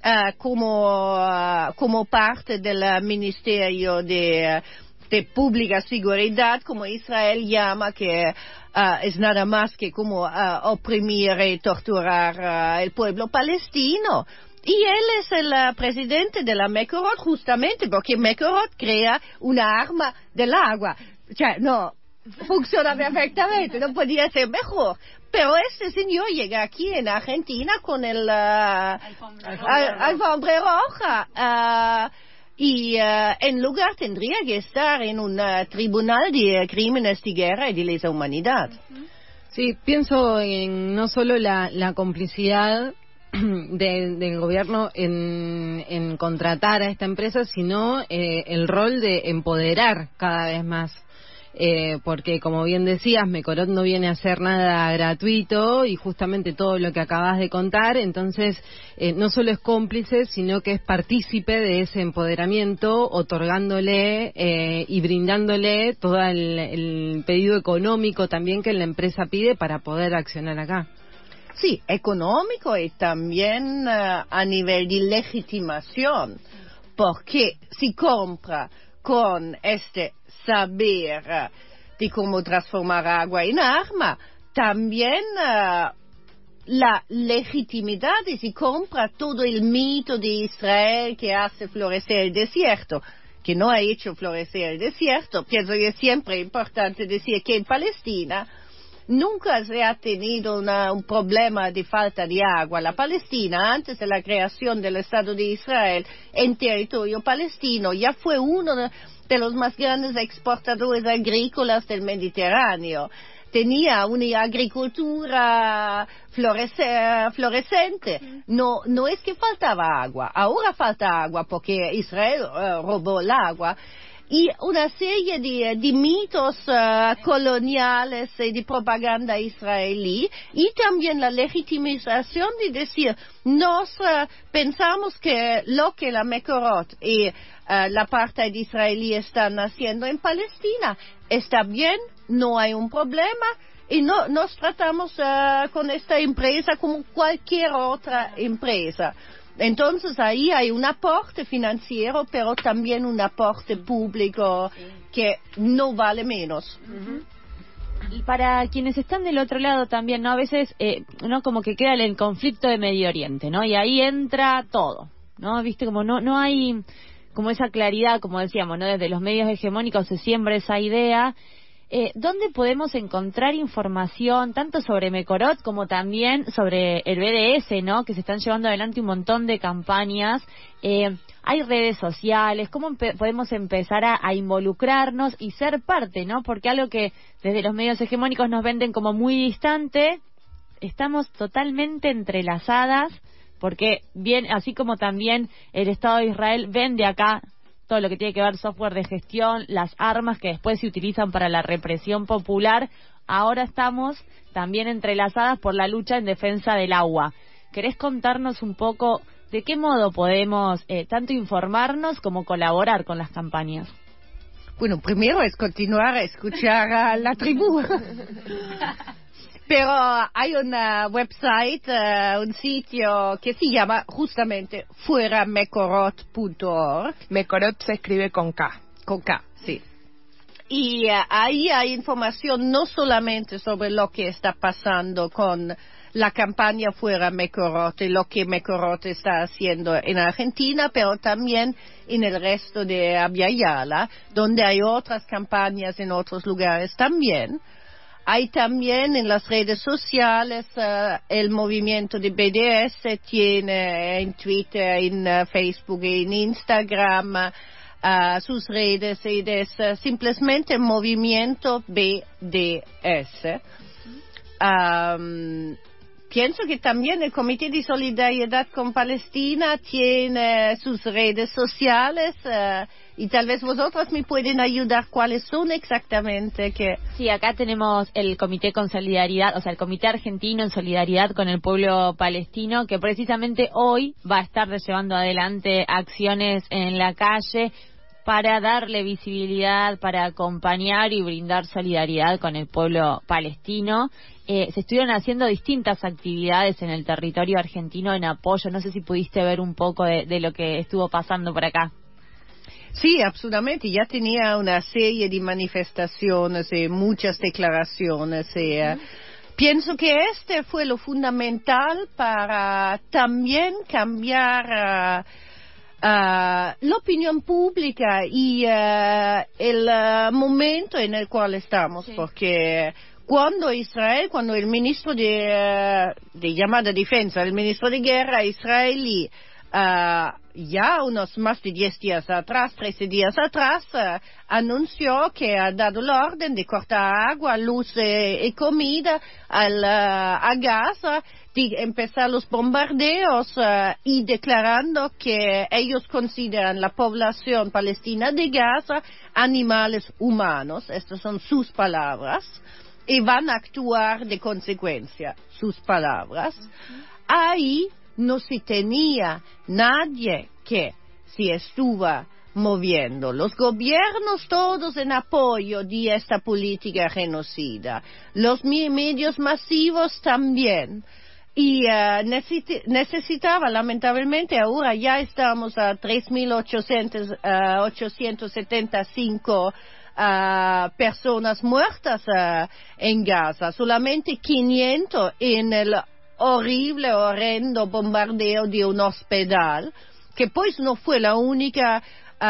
Speaker 4: como parte del Ministerio de Pública Seguridad, como Israel llama, que es nada más que como oprimir y torturar el pueblo palestino. Y él es el presidente de la Mekorot justamente porque Mekorot crea una arma del agua. O sea, no funciona perfectamente, no podía ser mejor. Pero este señor llega aquí en Argentina con el alfombra roja y en lugar tendría que estar en un tribunal de crímenes de guerra y de lesa humanidad.
Speaker 2: Sí, pienso en no solo la complicidad del gobierno en contratar a esta empresa, sino el rol de empoderar cada vez más. Porque como bien decías, Mekorot no viene a hacer nada gratuito y justamente todo lo que acabas de contar, entonces no solo es cómplice, sino que es partícipe de ese empoderamiento, otorgándole y brindándole todo el pedido económico también que la empresa pide para poder accionar acá.
Speaker 4: Sí, económico y también a nivel de legitimación, porque si compra con este saber de cómo transformar agua en arma, también la legitimidad de si compra todo el mito de Israel que hace florecer el desierto, que no ha hecho florecer el desierto. Pienso que es siempre importante decir que en Palestina nunca se ha tenido un problema de falta de agua. La Palestina, antes de la creación del Estado de Israel en territorio palestino, ya fue uno de los más grandes exportadores agrícolas del Mediterráneo. tenía una agricultura florescente. No es que faltaba agua, ahora falta agua porque Israel robó el agua. Y una serie de mitos coloniales y de propaganda israelí, y también la legitimización de decir, pensamos que lo que la Mekorot y la apartheid israelí están haciendo en Palestina está bien, no hay un problema, y nos tratamos con esta empresa como cualquier otra empresa. Entonces ahí hay un aporte financiero, pero también un aporte público que no vale menos.
Speaker 3: Para quienes están del otro lado también, ¿no? A veces uno como que queda el conflicto de Medio Oriente, ¿no? Y ahí entra todo, ¿no? Viste, como no hay como esa claridad, como decíamos, ¿no? Desde los medios hegemónicos se siembra esa idea. ¿Dónde podemos encontrar información tanto sobre Mekorot como también sobre el BDS, ¿no? Que se están llevando adelante un montón de campañas. Hay redes sociales. ¿Cómo podemos empezar a involucrarnos y ser parte, ¿no? Porque algo que desde los medios hegemónicos nos venden como muy distante, estamos totalmente entrelazadas, porque bien, así como también el Estado de Israel vende acá todo lo que tiene que ver software de gestión, las armas que después se utilizan para la represión popular, ahora estamos también entrelazadas por la lucha en defensa del agua. ¿Querés contarnos un poco de qué modo podemos tanto informarnos como colaborar con las campañas?
Speaker 4: Bueno, primero es continuar a escuchar a la tribu. Pero hay una website, un sitio que se llama justamente fueramekorot.org.
Speaker 5: Mekorot se escribe con K.
Speaker 4: Con K, sí. Y ahí hay información no solamente sobre lo que está pasando con la campaña Fuera Mekorot y lo que Mekorot está haciendo en Argentina, pero también en el resto de Abya Yala, donde hay otras campañas en otros lugares también. Hay también en las redes sociales el movimiento de BDS, tiene en Twitter, en Facebook y en Instagram sus redes, y es simplemente movimiento BDS. Pienso que también el Comité de Solidaridad con Palestina tiene sus redes sociales y tal vez vosotros me pueden ayudar cuáles son exactamente.
Speaker 3: Sí, acá tenemos el Comité con Solidaridad, o sea, el Comité Argentino en Solidaridad con el Pueblo Palestino, que precisamente hoy va a estar llevando adelante acciones en la calle para darle visibilidad, para acompañar y brindar solidaridad con el pueblo palestino. Se estuvieron haciendo distintas actividades en el territorio argentino en apoyo. No sé si pudiste ver un poco de lo que estuvo pasando por acá.
Speaker 4: Sí, absolutamente. Ya tenía una serie de manifestaciones y muchas declaraciones. Pienso que este fue lo fundamental para también cambiar la opinión pública y el momento en el cual estamos, sí. Porque cuando el ministro de llamada defensa, el ministro de guerra israelí, ya unos más de 10 días atrás, 13 días atrás, anunció que ha dado la orden de cortar agua, luz y comida a Gaza, de empezar los bombardeos y declarando que ellos consideran la población palestina de Gaza animales humanos, estas son sus palabras, y van a actuar de consecuencia, sus palabras. Ahí no se tenía nadie que se estuvo moviendo. Los gobiernos todos en apoyo de esta política genocida. Los medios masivos también. Y necesitaba, lamentablemente, ahora ya estamos a 3.875 personas muertas en Gaza. Solamente 500 en el horrible, horrendo bombardeo de un hospital, que pues no fue la única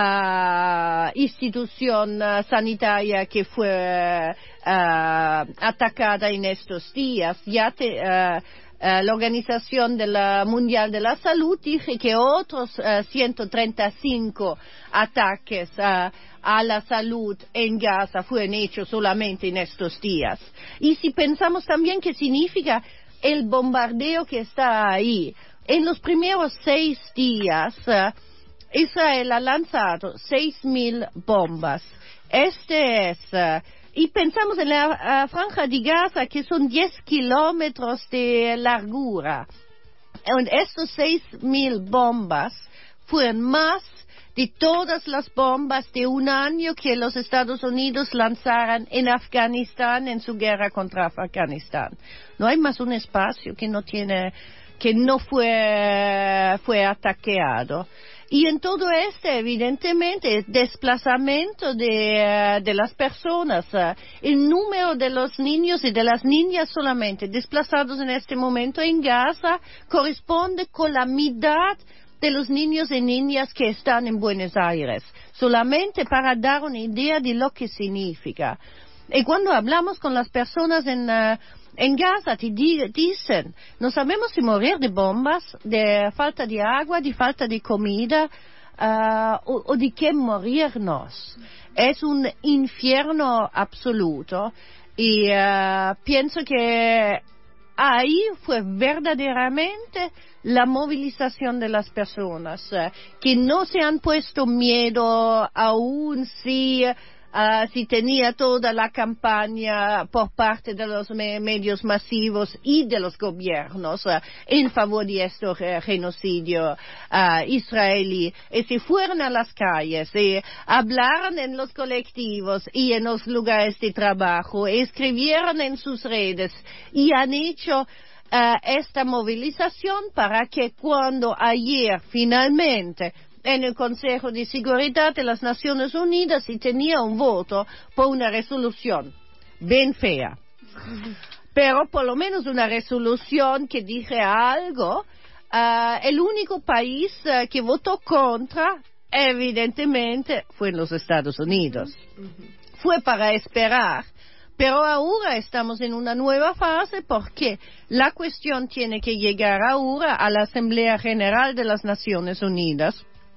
Speaker 4: institución sanitaria que fue atacada en estos días. Ya la Organización Mundial de la Salud dice que otros 135 ataques a la salud en Gaza fueron hechos solamente en estos días. Y si pensamos también qué significa el bombardeo que está ahí, en los primeros 6 días Israel ha lanzado 6.000 bombas. Y pensamos en la franja de Gaza, que son 10 kilómetros de largura. Estos 6.000 bombas fueron más de todas las bombas de un año que los Estados Unidos lanzaran en Afganistán en su guerra contra Afganistán. No hay más un espacio que no fue ataqueado. Y en todo evidentemente, desplazamiento de las personas, el número de los niños y de las niñas solamente desplazados en este momento en Gaza corresponde con la mitad de los niños y niñas que están en Buenos Aires, solamente para dar una idea de lo que significa. Y cuando hablamos con las personas en Gaza te dicen, no sabemos si morir de bombas, de falta de agua, de falta de comida, o de qué morirnos. Es un infierno absoluto y pienso que ahí fue verdaderamente la movilización de las personas, que no se han puesto miedo aún si tenía toda la campaña por parte de los medios masivos y de los gobiernos en favor de este genocidio israelí. Y se fueron a las calles y hablaron en los colectivos y en los lugares de trabajo, escribieron en sus redes y han hecho esta movilización para que cuando ayer finalmente en el Consejo de Seguridad de las Naciones Unidas se tenía un voto por una resolución bien fea, pero por lo menos una resolución que dije algo. El único país que votó contra evidentemente fue en los Estados Unidos. Fue para esperar. Pero ahora estamos en una nueva fase porque la cuestión tiene que llegar ahora a la Asamblea General de las Naciones Unidas,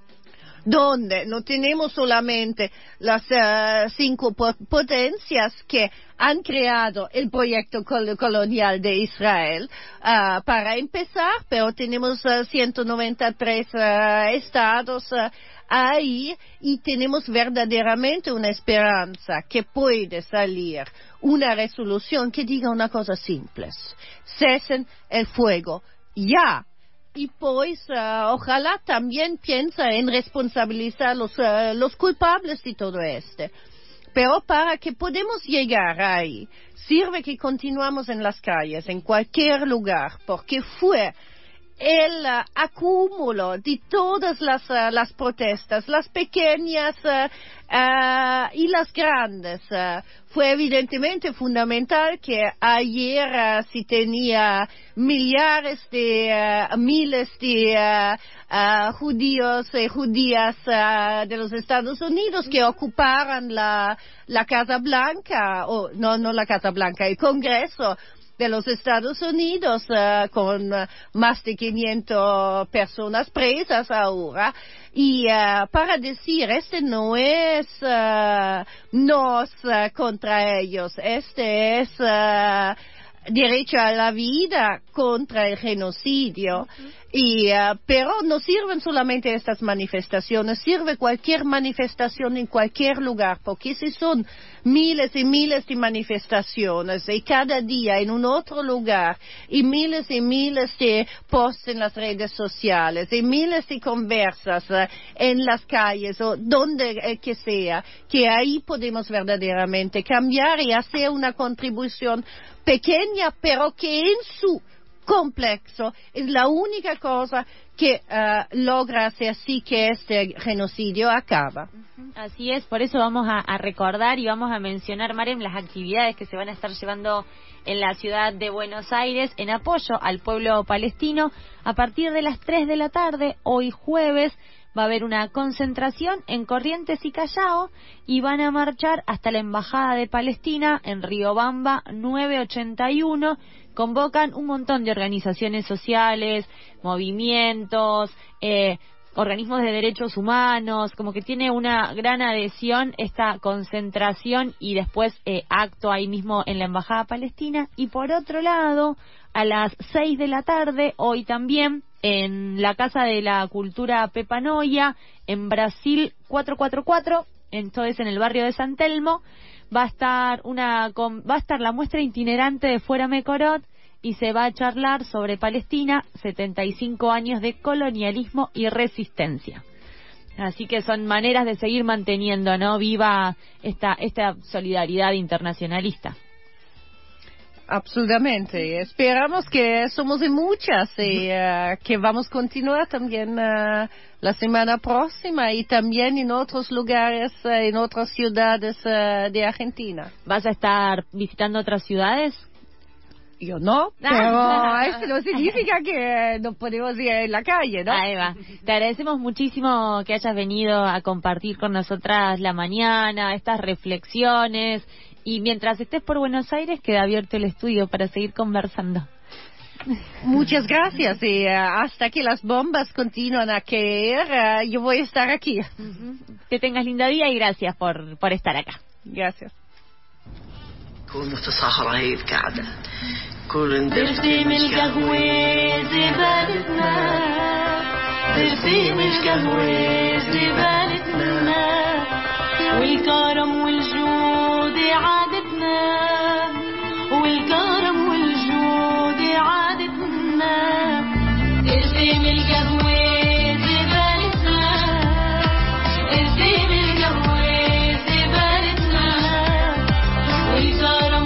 Speaker 4: donde no tenemos solamente las 5 potencias que han creado el proyecto colonial de Israel para empezar, pero tenemos 193 estados ahí y tenemos verdaderamente una esperanza que puede salir una resolución que diga una cosa simple: cesen el fuego ya. Y pues ojalá también piensa en responsabilizar los culpables de todo esto. Pero para que podamos llegar ahí, sirve que continuamos en las calles, en cualquier lugar, porque fue el acúmulo de todas las protestas, las pequeñas y las grandes. Fue evidentemente fundamental que ayer se tenía miles de judíos y judías de los Estados Unidos que ocuparan la Casa Blanca, o no la Casa Blanca, el Congreso de los Estados Unidos, con más de 500 personas presas ahora, y para decir, no es nos contra ellos, es derecho a la vida contra el genocidio. Y pero no sirven solamente estas manifestaciones, sirve cualquier manifestación en cualquier lugar, porque si son miles y miles de manifestaciones y cada día en un otro lugar y miles de posts en las redes sociales y miles de conversas en las calles o donde que sea, que ahí podemos verdaderamente cambiar y hacer una contribución pequeña, pero que en su complejo es la única cosa que logra hacer así que este genocidio acaba.
Speaker 3: Así es, por eso vamos a recordar y vamos a mencionar, Marem, las actividades que se van a estar llevando en la ciudad de Buenos Aires en apoyo al pueblo palestino. A partir de las 3 de la tarde, hoy jueves, va a haber una concentración en Corrientes y Callao y van a marchar hasta la Embajada de Palestina en Riobamba 981. convocan un montón de organizaciones sociales, movimientos, organismos de derechos humanos, como que tiene una gran adhesión esta concentración y después acto ahí mismo en la Embajada Palestina. Y por otro lado, a las 6 de la tarde, hoy también, en la Casa de la Cultura Pepa Noia, en Brasil 444, entonces en el barrio de San Telmo, va a estar la muestra itinerante de Fuera Mecorot, y se va a charlar sobre Palestina, 75 años de colonialismo y resistencia. Así que son maneras de seguir manteniendo, ¿no?, viva esta solidaridad internacionalista.
Speaker 4: Absolutamente. Esperamos que somos de muchas y que vamos a continuar también la semana próxima y también en otros lugares, en otras ciudades de Argentina.
Speaker 3: ¿Vas a estar visitando otras ciudades?
Speaker 4: Yo no, pero eso no significa que no podemos ir en la calle, ¿no?
Speaker 3: Ahí va. Te agradecemos muchísimo que hayas venido a compartir con nosotras la mañana, estas reflexiones, y mientras estés por Buenos Aires queda abierto el estudio para seguir conversando.
Speaker 4: Muchas gracias, y hasta que las bombas continúan a caer, yo voy a estar aquí.
Speaker 3: Que tengas lindo día y gracias por estar acá.
Speaker 4: Gracias.
Speaker 6: برسيم القهوة زبالتنا برسيم القهوة زبالتنا والكرم والجود عادتنا والكرم والجود عادتنا برسيم القهوة زبالتنا برسيم القهوة زبالتنا والكرم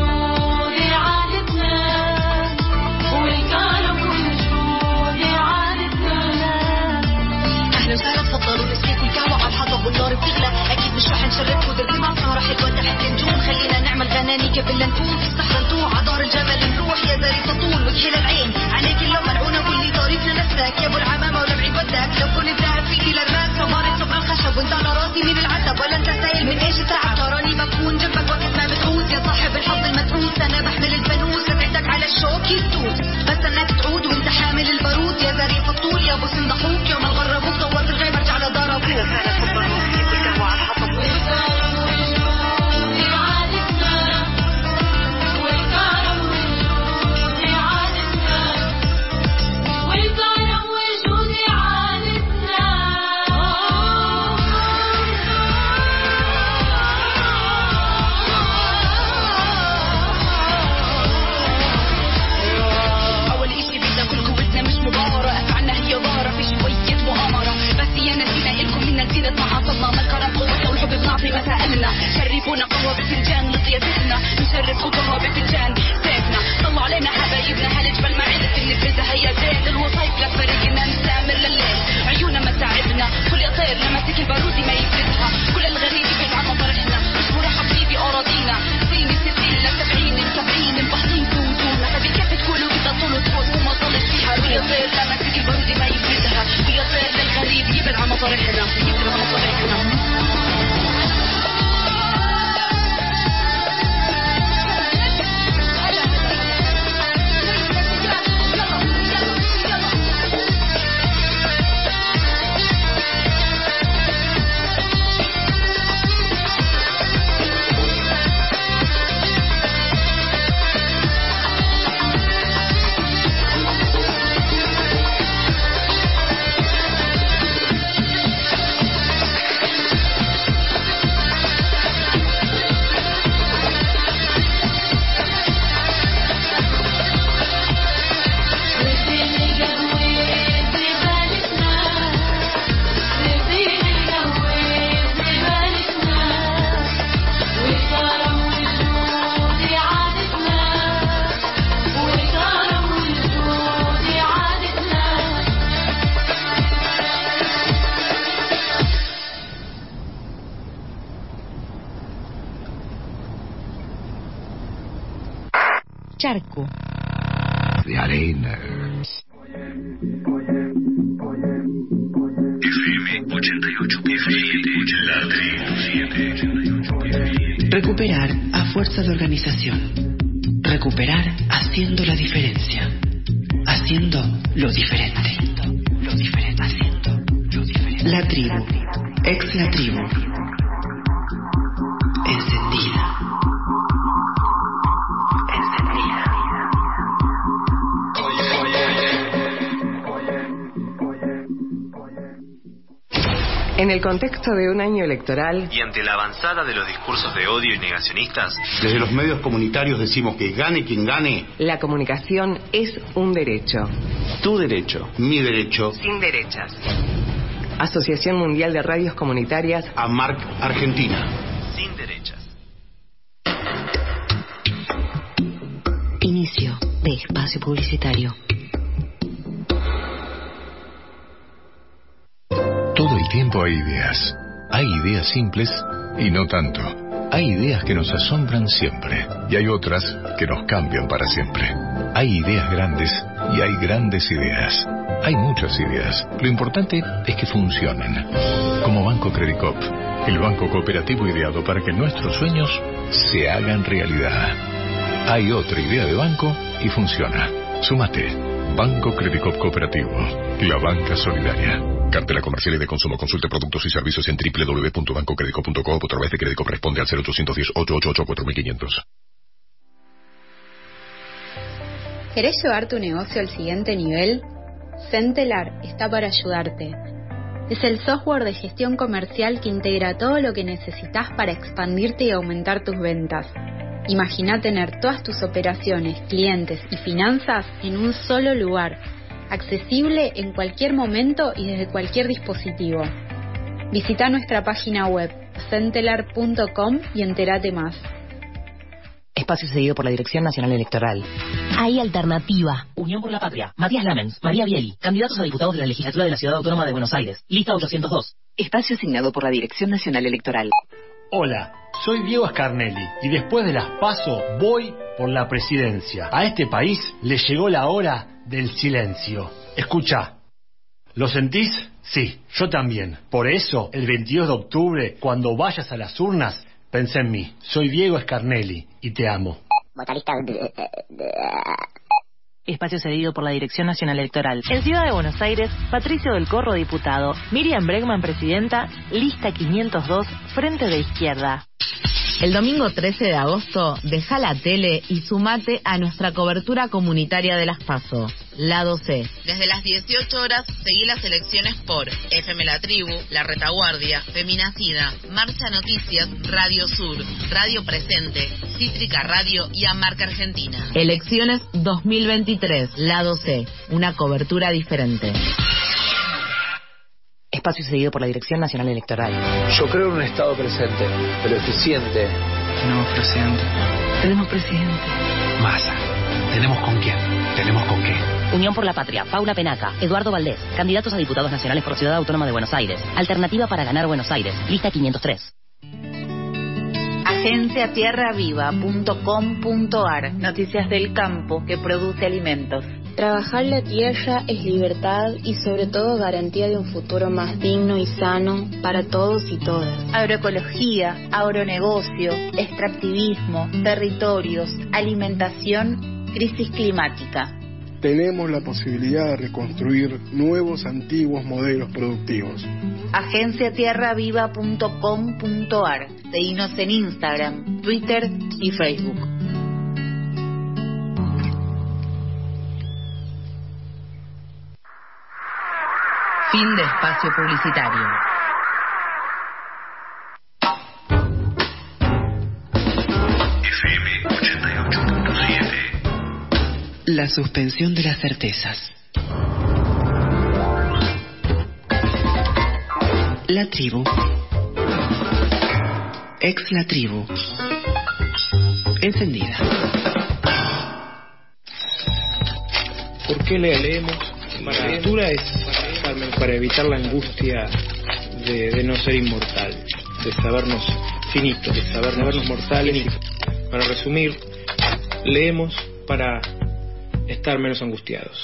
Speaker 6: والنار بتغلى اكيد مش رح نشربكوا دربي مع سهرة حلوة تحت النجوم خلينا نعمل غناني قبل لا نفوت الصحراء نطوع عدار الجبل نروح يا زاري سطول وكحيل العين عليك اللو ملعونة واللي طريقنا نفسك يا ابو العمامة ولا بعيد ودك لو كل الذهب فيكي لرماك فمارت صبر الخشب وانت على راسي من العتب ولا انت سايل من ايش التعب تراني بكون جنبك وقت ما بتعوز يا صاحب الحظ المدروس انا بحمل الفانوس لبعدك على الشوك يدوس بس انك تعود وانت حامل البارود يا زاري سطول يا ابو صندحوك يوم الغربوك دورت الغيب ارجع لداربوك شرفونا قهوة بفنجان لضيافتنا نشرفكم قهوة بفنجان سيفنا طلعوا علينا حبايبنا هالجبل ما عدت بنفرزها هي زين الوصايف لفريقنا نسامر لليل عيونا ما تعبنا كل طير لمسك البارودي ما يفرزها كل الغريب يبعد عن طرحنا مش مرحب بيه بأراضينا سيني ستين لسبعين السبعين البحرين توتونا هذه كيف تقولوا كده طول وتفوت وما ضلت فيها كل طير لمسك البارودي ما يفرزها كل طير للغريب يبعد عن طرحنا يبعد عن طرحنا
Speaker 22: Charco
Speaker 25: de arena. FM 88.7
Speaker 22: Recuperar a fuerza de organización. Recuperar haciendo la diferencia. Haciendo lo diferente. La tribu. Ex la tribu. Encendida.
Speaker 7: En el contexto de un año electoral
Speaker 8: y ante la avanzada de los discursos de odio y negacionistas,
Speaker 10: desde los medios comunitarios decimos que gane quien gane,
Speaker 7: la comunicación es un derecho.
Speaker 10: Tu derecho, mi derecho,
Speaker 7: sin derechas. Asociación Mundial de Radios Comunitarias,
Speaker 10: AMARC, Argentina.
Speaker 8: Sin derechas.
Speaker 22: Inicio de espacio publicitario.
Speaker 25: Todo el tiempo hay ideas. Hay ideas simples y no tanto. Hay ideas que nos asombran siempre y hay otras que nos cambian para siempre. Hay ideas grandes y hay grandes ideas. Hay muchas ideas. Lo importante es que funcionen. Como Banco Credicop, el banco cooperativo ideado para que nuestros sueños se hagan realidad. Hay otra idea de banco y funciona. Súmate. Banco Credicop Cooperativo. La banca solidaria. Cartela comercial y de consumo. Consulte productos y servicios en www.bancocredico.coop. Otra vez de Credicop responde al 0810-888-4500.
Speaker 23: ¿Querés llevar tu negocio al siguiente nivel? Centelar está para ayudarte. Es el software de gestión comercial que integra todo lo que necesitas para expandirte y aumentar tus ventas. Imagina tener todas tus operaciones, clientes y finanzas en un solo lugar, accesible en cualquier momento y desde cualquier dispositivo. Visita nuestra página web centelar.com y entérate más.
Speaker 19: Espacio cedido por la Dirección Nacional Electoral.
Speaker 11: Hay alternativa.
Speaker 19: Unión por la Patria. Matías Lamens, María Bieli, candidatos a diputados de la legislatura de la Ciudad Autónoma de Buenos Aires. Lista 802.
Speaker 22: Espacio asignado por la Dirección Nacional Electoral.
Speaker 15: Hola, soy Diego Scarnelli y después de las PASO voy por la presidencia. A este país le llegó la hora del silencio. Escucha, ¿lo sentís? Sí, yo también. Por eso, el 22 de octubre, cuando vayas a las urnas, pensá en mí. Soy Diego Scarnelli y te amo.
Speaker 16: Vocalista.
Speaker 19: Espacio cedido por la Dirección Nacional Electoral. En Ciudad de Buenos Aires, Patricio del Corro, diputado. Miriam Bregman, presidenta. Lista 502, Frente de Izquierda.
Speaker 22: El domingo 13 de agosto, deja la tele y sumate a nuestra cobertura comunitaria de las PASO. Lado C.
Speaker 12: Desde las 18 horas, seguí las elecciones por FM La Tribu, La Retaguardia, Feminacida, Marcha Noticias, Radio Sur, Radio Presente, Cítrica Radio y AMARC Argentina.
Speaker 22: Elecciones 2023, Lado C. Una cobertura diferente.
Speaker 19: Espacio cedido por la Dirección Nacional Electoral.
Speaker 13: Yo creo en un Estado presente, pero eficiente.
Speaker 14: Tenemos presidente.
Speaker 19: Tenemos presidente.
Speaker 13: Massa. ¿Tenemos con quién? ¿Tenemos con qué?
Speaker 19: Unión por la Patria, Paula Penaca, Eduardo Valdés, candidatos a diputados nacionales por Ciudad Autónoma de Buenos Aires. Alternativa para ganar Buenos Aires. Lista 503.
Speaker 12: Agenciatierraviva.com.ar. Noticias del campo que produce alimentos.
Speaker 23: Trabajar la tierra es libertad y sobre todo garantía de un futuro más digno y sano para todos y todas.
Speaker 12: Agroecología, agronegocio, extractivismo, territorios, alimentación, crisis climática.
Speaker 27: Tenemos la posibilidad de reconstruir nuevos antiguos modelos productivos.
Speaker 12: Agenciatierraviva.com.ar. Seguinos en Instagram, Twitter y Facebook.
Speaker 22: Fin de espacio publicitario.
Speaker 25: FM 88.7.
Speaker 22: La suspensión de las certezas. La tribu. Ex la tribu. Encendida.
Speaker 13: ¿Por qué leemos? La lectura es para evitar la angustia de no ser inmortal, de sabernos finitos, de vernos mortales. Para resumir, leemos para estar menos angustiados.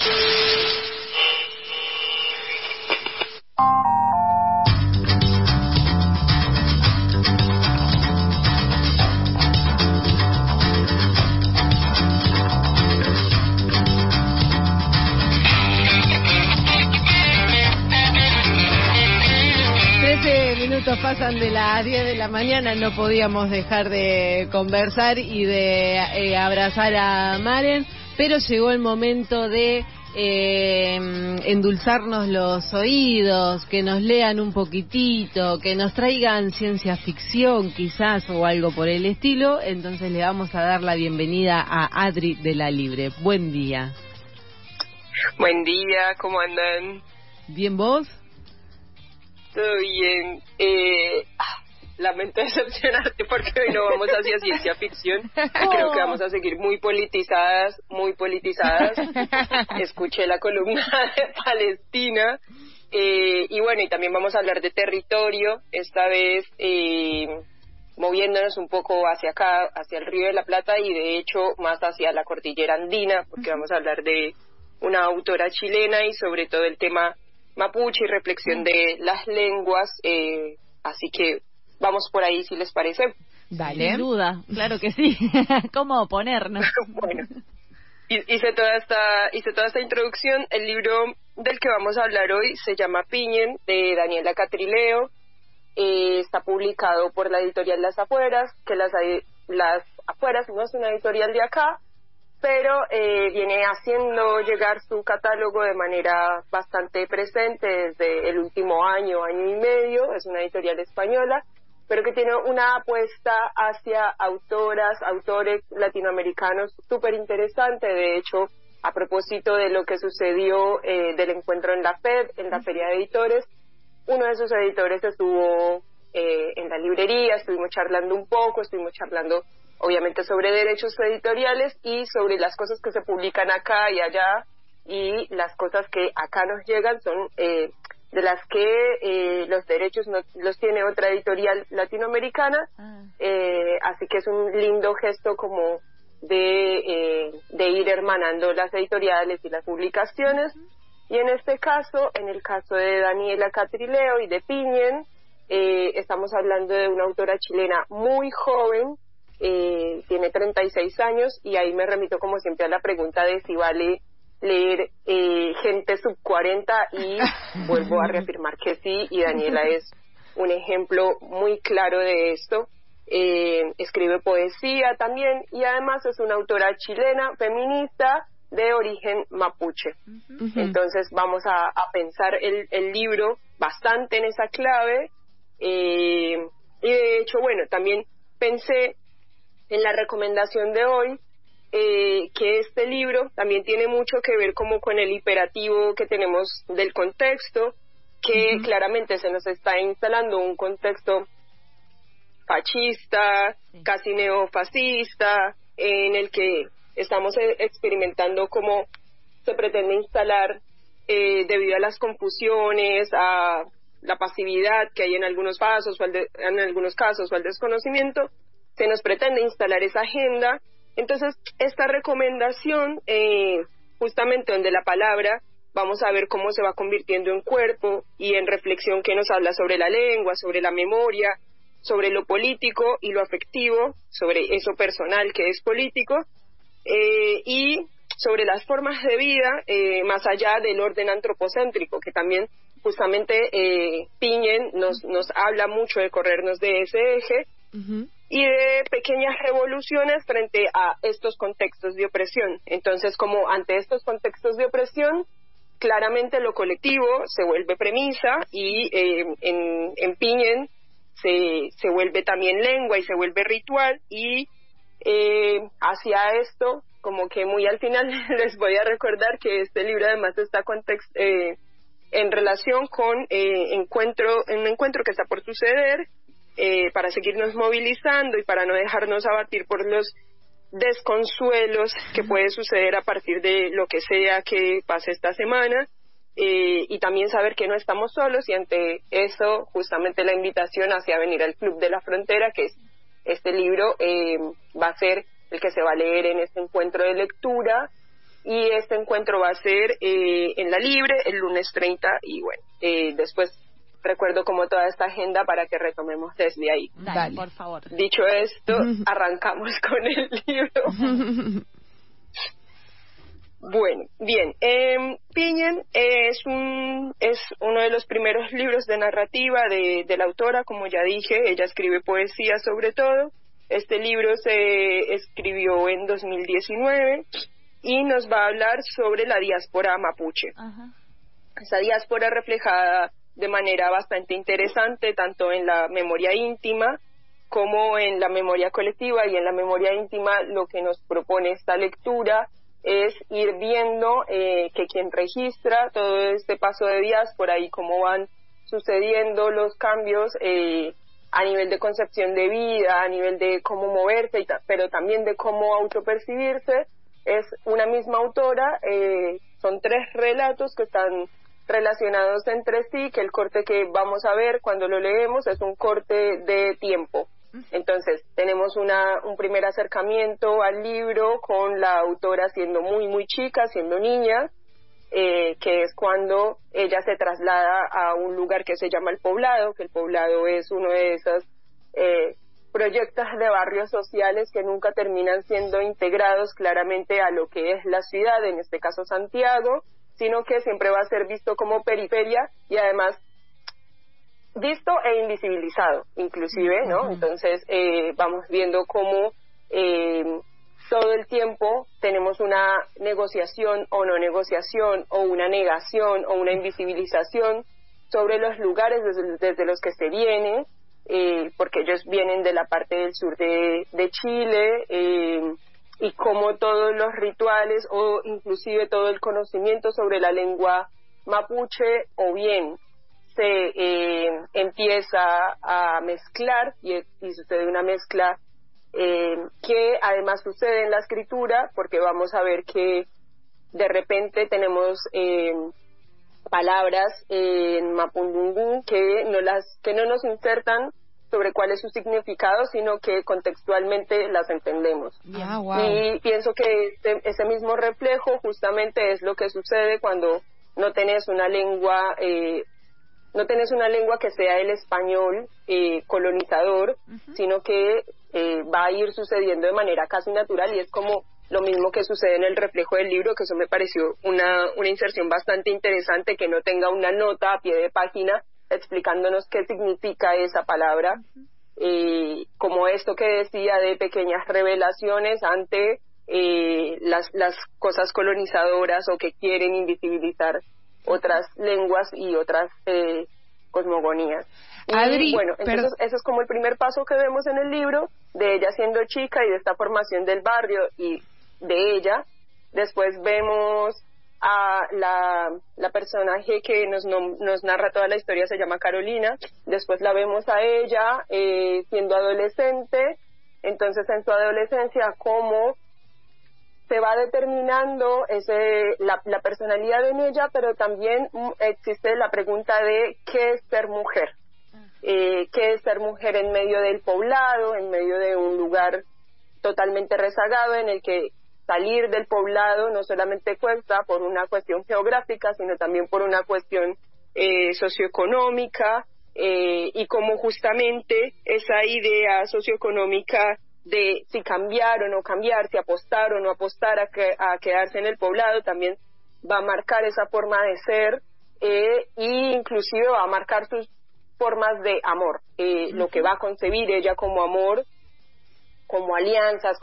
Speaker 2: pasan de las 10 de la mañana, no podíamos dejar de conversar y de abrazar a Maren, pero llegó el momento de endulzarnos los oídos, que nos lean un poquitito, que nos traigan ciencia ficción quizás o algo por el estilo. Entonces le vamos a dar la bienvenida a Adri de La Libre. Buen día.
Speaker 9: Buen día, ¿cómo andan?
Speaker 2: ¿Bien vos?
Speaker 9: Todo bien. Lamento decepcionarte porque hoy no vamos hacia ciencia ficción. Creo que vamos a seguir muy politizadas. Escuché la columna de Palestina. Y bueno, y también vamos a hablar de territorio, esta vez moviéndonos un poco hacia acá, hacia el Río de la Plata y de hecho más hacia la cordillera andina, porque vamos a hablar de una autora chilena y sobre todo el tema mapuche y reflexión de las lenguas, así que vamos por ahí si les parece.
Speaker 3: Dale. Sin duda, claro que sí. ¿Cómo oponernos?
Speaker 9: Bueno, hice toda esta introducción. El libro del que vamos a hablar hoy se llama Piñen, de Daniela Catrileo. Está publicado por la editorial Las Afueras, que Las Afueras no es una editorial de acá, pero viene haciendo llegar su catálogo de manera bastante presente desde el último año y medio. Es una editorial española, pero que tiene una apuesta hacia autores latinoamericanos súper interesante. De hecho, a propósito de lo que sucedió del encuentro en la FED, en la Feria de Editores, uno de sus editores estuvo en la librería, estuvimos charlando obviamente sobre derechos editoriales y sobre las cosas que se publican acá y allá, y las cosas que acá nos llegan son de las que los derechos los tiene otra editorial latinoamericana, así que es un lindo gesto como de ir hermanando las editoriales y las publicaciones. Y en este caso, en el caso de Daniela Catrileo y de Piñen, estamos hablando de una autora chilena muy joven, tiene 36 años, y ahí me remito como siempre a la pregunta de si vale leer gente sub 40, y vuelvo a reafirmar que sí, y Daniela es un ejemplo muy claro de esto. Escribe poesía también, y además es una autora chilena, feminista, de origen mapuche. Entonces vamos a pensar el libro bastante en esa clave, y de hecho, bueno, también pensé en la recomendación de hoy, que este libro también tiene mucho que ver como con el hiperativo que tenemos del contexto, que claramente se nos está instalando un contexto fascista, casi neofascista, en el que estamos experimentando cómo se pretende instalar, debido a las confusiones, a la pasividad que hay en algunos casos o al desconocimiento, se nos pretende instalar esa agenda. Entonces, esta recomendación, justamente donde la palabra, vamos a ver cómo se va convirtiendo en cuerpo y en reflexión que nos habla sobre la lengua, sobre la memoria, sobre lo político y lo afectivo, sobre eso personal que es político, y sobre las formas de vida más allá del orden antropocéntrico, que también justamente Piñen nos habla mucho de corrernos de ese eje, y de pequeñas revoluciones frente a estos contextos de opresión. Entonces, como ante estos contextos de opresión, claramente lo colectivo se vuelve premisa, y en Piñen se vuelve también lengua y se vuelve ritual, y hacia esto, como que muy al final les voy a recordar que este libro además está en relación con un encuentro que está por suceder, para seguirnos movilizando y para no dejarnos abatir por los desconsuelos que puede suceder a partir de lo que sea que pase esta semana, y también saber que no estamos solos, y ante eso justamente la invitación hacia venir al Club de la Frontera, que es este libro, va a ser el que se va a leer en este encuentro de lectura, y este encuentro va a ser en La Libre el lunes 30, y bueno, después recuerdo como toda esta agenda para que retomemos desde ahí.
Speaker 3: Dale, por favor.
Speaker 9: Dicho esto, arrancamos con el libro. Bueno, bien. Piñen es uno de los primeros libros de narrativa de la autora, como ya dije. Ella escribe poesía sobre todo. Este libro se escribió en 2019 y nos va a hablar sobre la diáspora mapuche. Ajá. Esa diáspora reflejada de manera bastante interesante tanto en la memoria íntima como en la memoria colectiva. Y en la memoria íntima lo que nos propone esta lectura es ir viendo que quien registra todo este paso de diáspora y cómo van sucediendo los cambios a nivel de concepción de vida, a nivel de cómo moverse, pero también de cómo autopercibirse, es una misma autora. Son 3 relatos que están relacionados entre sí, que el corte que vamos a ver cuando lo leemos es un corte de tiempo. Entonces, tenemos un primer acercamiento al libro con la autora siendo muy, muy chica, siendo niña, que es cuando ella se traslada a un lugar que se llama El Poblado, que El Poblado es uno de esos proyectos de barrios sociales que nunca terminan siendo integrados claramente a lo que es la ciudad, en este caso Santiago, sino que siempre va a ser visto como periferia y además visto e invisibilizado, inclusive, ¿no? Entonces, vamos viendo cómo todo el tiempo tenemos una negociación o no negociación, o una negación o una invisibilización sobre los lugares desde los que se viene, porque ellos vienen de la parte del sur de Chile, y cómo todos los rituales o inclusive todo el conocimiento sobre la lengua mapuche o bien se empieza a mezclar y sucede una mezcla que además sucede en la escritura, porque vamos a ver que de repente tenemos palabras en mapudungún que no nos insertan sobre cuál es su significado, sino que contextualmente las entendemos. Wow. Y pienso que ese mismo reflejo justamente es lo que sucede cuando no tenés una lengua que sea el español colonizador, sino que va a ir sucediendo de manera casi natural, y es como lo mismo que sucede en el reflejo del libro, que eso me pareció una inserción bastante interesante, que no tenga una nota a pie de página explicándonos qué significa esa palabra, como esto que decía de pequeñas revelaciones ante las cosas colonizadoras o que quieren invisibilizar otras lenguas y otras cosmogonías.
Speaker 5: Adri,
Speaker 9: bueno, entonces ese es como el primer paso que vemos en el libro, de ella siendo chica y de esta formación del barrio y de ella. Después vemos a la personaje que nos narra toda la historia, se llama Carolina. Después la vemos a ella siendo adolescente. Entonces, en su adolescencia, cómo se va determinando la personalidad en ella, pero también existe la pregunta de qué es ser mujer. Qué es ser mujer en medio del poblado, en medio de un lugar totalmente rezagado, en el que salir del poblado no solamente cuesta por una cuestión geográfica, sino también por una cuestión socioeconómica, y cómo justamente esa idea socioeconómica de si cambiar o no cambiar, si apostar o no apostar a quedarse en el poblado, también va a marcar esa forma de ser, e inclusive va a marcar sus formas de amor, lo que va a concebir ella como amor, como alianzas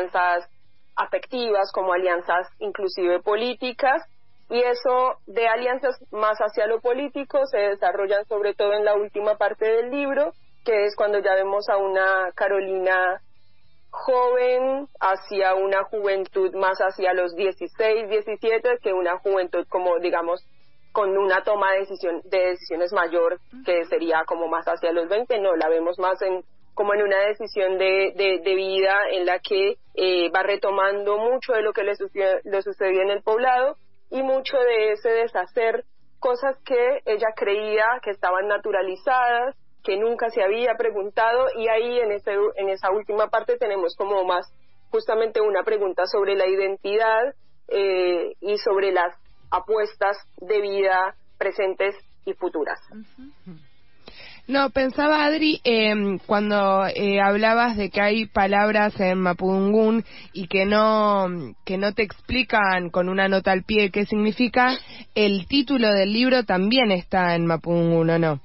Speaker 9: afectivas, como alianzas inclusive políticas, y eso de alianzas más hacia lo político se desarrollan sobre todo en la última parte del libro, que es cuando ya vemos a una Carolina joven hacia una juventud más hacia los 16, 17, que una juventud como digamos con una toma de decisiones mayor, que sería como más hacia los 20, no, la vemos más como en una decisión de vida en la que va retomando mucho de lo que le sucedió en el poblado y mucho de ese deshacer cosas que ella creía que estaban naturalizadas, que nunca se había preguntado, y ahí en esa última parte tenemos como más justamente una pregunta sobre la identidad y sobre las apuestas de vida presentes y futuras.
Speaker 5: No, pensaba, Adri, cuando hablabas de que hay palabras en mapudungún y que no te explican con una nota al pie qué significa, el título del libro también está en mapudungún, ¿o no?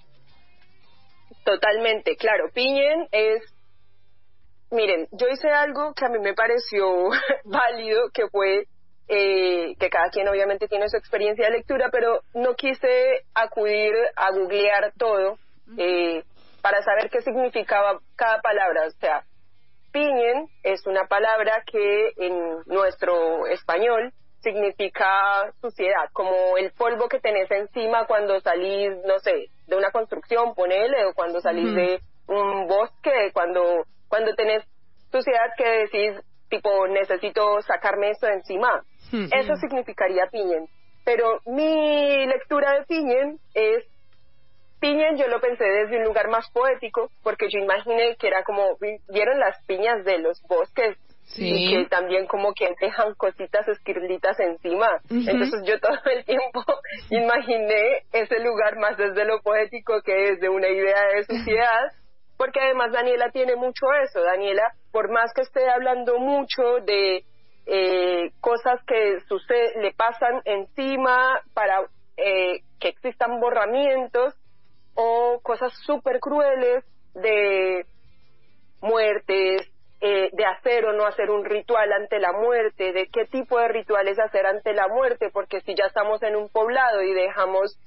Speaker 9: Totalmente, claro. Piñen es... Miren, yo hice algo que a mí me pareció válido, que fue que cada quien obviamente tiene su experiencia de lectura, pero no quise acudir a googlear todo para saber qué significaba cada palabra. O sea, piñen es una palabra que en nuestro español significa suciedad, como el polvo que tenés encima cuando salís, no sé, de una construcción, ponele, o cuando salís de un bosque, cuando tenés suciedad que decís, tipo, necesito sacarme esto de encima. Eso significaría piñen. Pero mi lectura de piñen es, piñen yo lo pensé desde un lugar más poético, porque yo imaginé que era como, ¿vieron las piñas de los bosques? Y que también como que dejan cositas esquirlitas encima. Entonces yo todo el tiempo imaginé ese lugar más desde lo poético que desde una idea de suciedad, porque además Daniela tiene mucho eso. Daniela, por más que esté hablando mucho de cosas que le pasan encima para que existan borramientos o cosas súper crueles de muertes, de hacer o no hacer un ritual ante la muerte, de qué tipo de rituales hacer ante la muerte, porque si ya estamos en un poblado y dejamos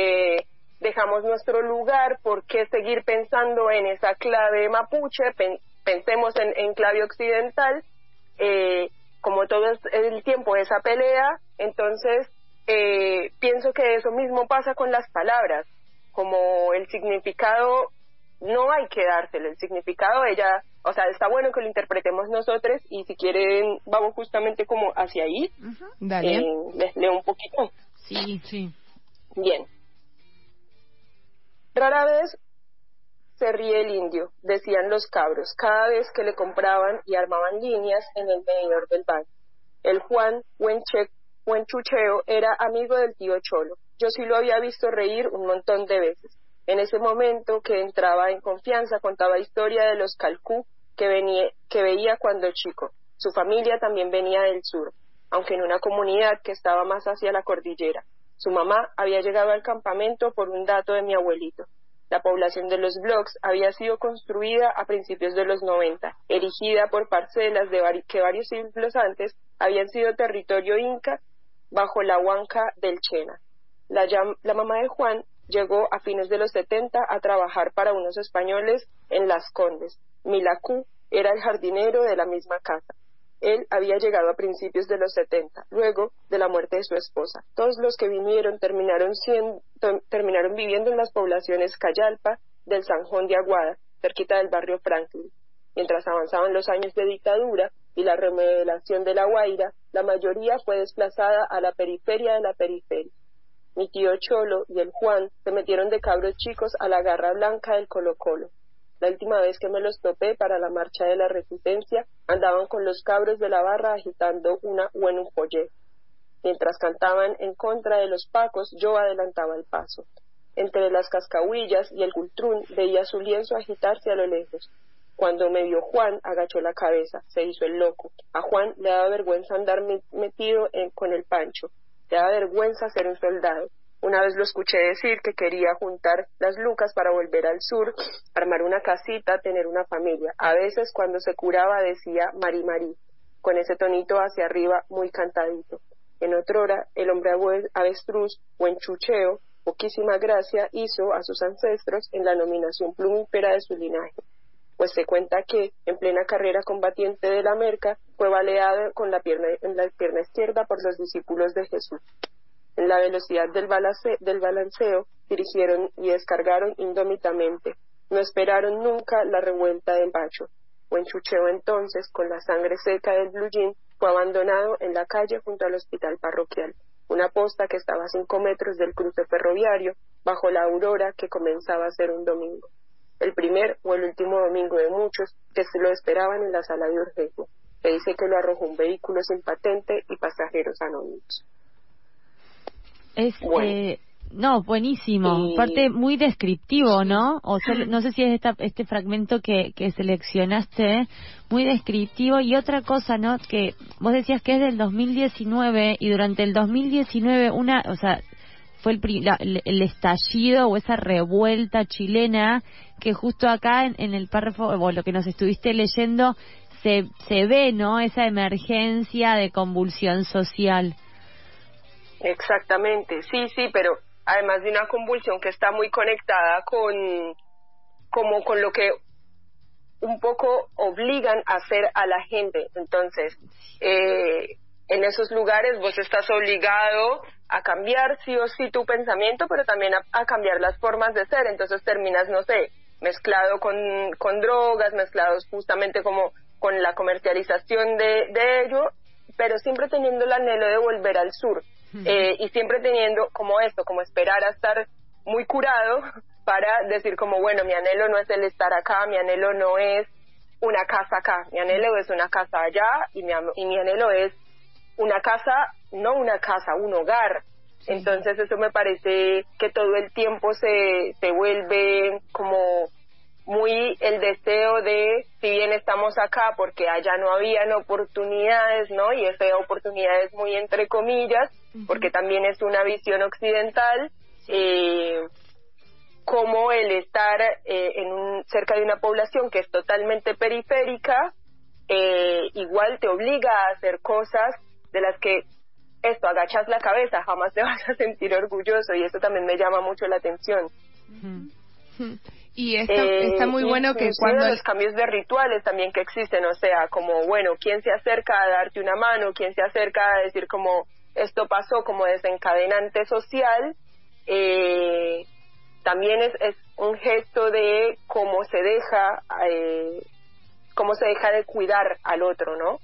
Speaker 9: nuestro lugar, ¿por qué seguir pensando en esa clave mapuche? Pensemos en clave occidental, como todo el tiempo esa pelea. Entonces pienso que eso mismo pasa con las palabras, como el significado no hay que dárselo, el significado o sea, está bueno que lo interpretemos nosotros, y si quieren vamos justamente como hacia ahí.
Speaker 5: Dale.
Speaker 9: Les leo un poquito.
Speaker 2: Sí.
Speaker 9: Bien. Rara vez se ríe el indio, decían los cabros, cada vez que le compraban y armaban líneas en el medidor del banco. El Juan Huenchucheo era amigo del tío Cholo. Yo sí lo había visto reír un montón de veces. En ese momento que entraba en confianza contaba historia de los calcú que veía cuando chico. Su familia también venía del sur, aunque en una comunidad que estaba más hacia la cordillera. Su mamá había llegado al campamento por un dato de mi abuelito. La población de los blogs había sido construida a principios de los 90, erigida por parcelas que varios siglos antes habían sido territorio inca bajo la huanca del Chena. La mamá de Juan llegó a fines de los 70 a trabajar para unos españoles en Las Condes. Milacú era el jardinero de la misma casa. Él había llegado a principios de los 70, luego de la muerte de su esposa. Todos los que vinieron terminaron viviendo en las poblaciones Cayalpa del Sanjón de Aguada, cerquita del barrio Franklin. Mientras avanzaban los años de dictadura y la remodelación de La Guaira, la mayoría fue desplazada a la periferia de la periferia. Mi tío Cholo y el Juan se metieron de cabros chicos a la garra blanca del Colo-Colo. La última vez que me los topé para la marcha de la Resistencia, andaban con los cabros de la barra agitando una o en un folleto. Mientras cantaban en contra de los pacos, yo adelantaba el paso. Entre las cascahuillas y el cultrún veía su lienzo agitarse a lo lejos. Cuando me vio Juan, agachó la cabeza, se hizo el loco. A Juan le daba vergüenza andar metido con el Pancho. Le daba vergüenza ser un soldado. Una vez lo escuché decir que quería juntar las lucas para volver al sur, armar una casita, tener una familia. A veces cuando se curaba decía Mari Mari, con ese tonito hacia arriba muy cantadito. En otrora, el hombre avestruz o enchucheo, poquísima gracia hizo a sus ancestros en la nominación plumífera de su linaje, pues se cuenta que, en plena carrera combatiente de la merca, fue baleado en la pierna izquierda por los discípulos de Jesús. En la velocidad del balanceo, dirigieron y descargaron indómitamente. No esperaron nunca la revuelta del Pacho. Huenchucheo entonces, con la sangre seca del blue jean, fue abandonado en la calle junto al hospital parroquial, una posta que estaba a 5 metros del cruce ferroviario, bajo la aurora que comenzaba a ser un domingo. El primer o el último domingo de muchos que se lo esperaban en la sala de urgencia. Se dice que lo arrojó un vehículo sin patente y pasajeros anónimos.
Speaker 3: No, buenísimo. Parte muy descriptivo, ¿no? O sea, no sé si es este fragmento que seleccionaste, muy descriptivo. Y otra cosa, ¿no? Que vos decías que es del 2019 y durante el 2019 fue el estallido o esa revuelta chilena que justo acá en el párrafo, o lo que nos estuviste leyendo, se ve, ¿no? Esa emergencia de convulsión social.
Speaker 9: Exactamente, sí, pero además de una convulsión que está muy conectada con lo que un poco obligan a hacer a la gente. Entonces, en esos lugares vos estás obligado a cambiar sí o sí tu pensamiento, pero también a cambiar las formas de ser. Entonces terminas, no sé, mezclado con drogas, mezclados justamente como con la comercialización de ello, pero siempre teniendo el anhelo de volver al sur. Y siempre teniendo como esto, como esperar a estar muy curado para decir como, bueno, mi anhelo no es el estar acá, mi anhelo no es una casa acá, mi anhelo es una casa allá, y mi anhelo es una casa, no una casa, un hogar. Sí. Entonces eso me parece que todo el tiempo se vuelve como muy el deseo de, si bien estamos acá porque allá no habían oportunidades, ¿no? Y esa oportunidades muy entre comillas, porque también es una visión occidental, como el estar cerca de una población que es totalmente periférica, igual te obliga a hacer cosas de las que agachas la cabeza, jamás te vas a sentir orgulloso, y eso también me llama mucho la atención.
Speaker 5: Y está muy bueno que cuando
Speaker 9: los cambios de rituales también que existen, o sea, como, bueno, quién se acerca a darte una mano, quién se acerca a decir como esto pasó como desencadenante social, también es un gesto de cómo se deja de cuidar al otro, ¿no?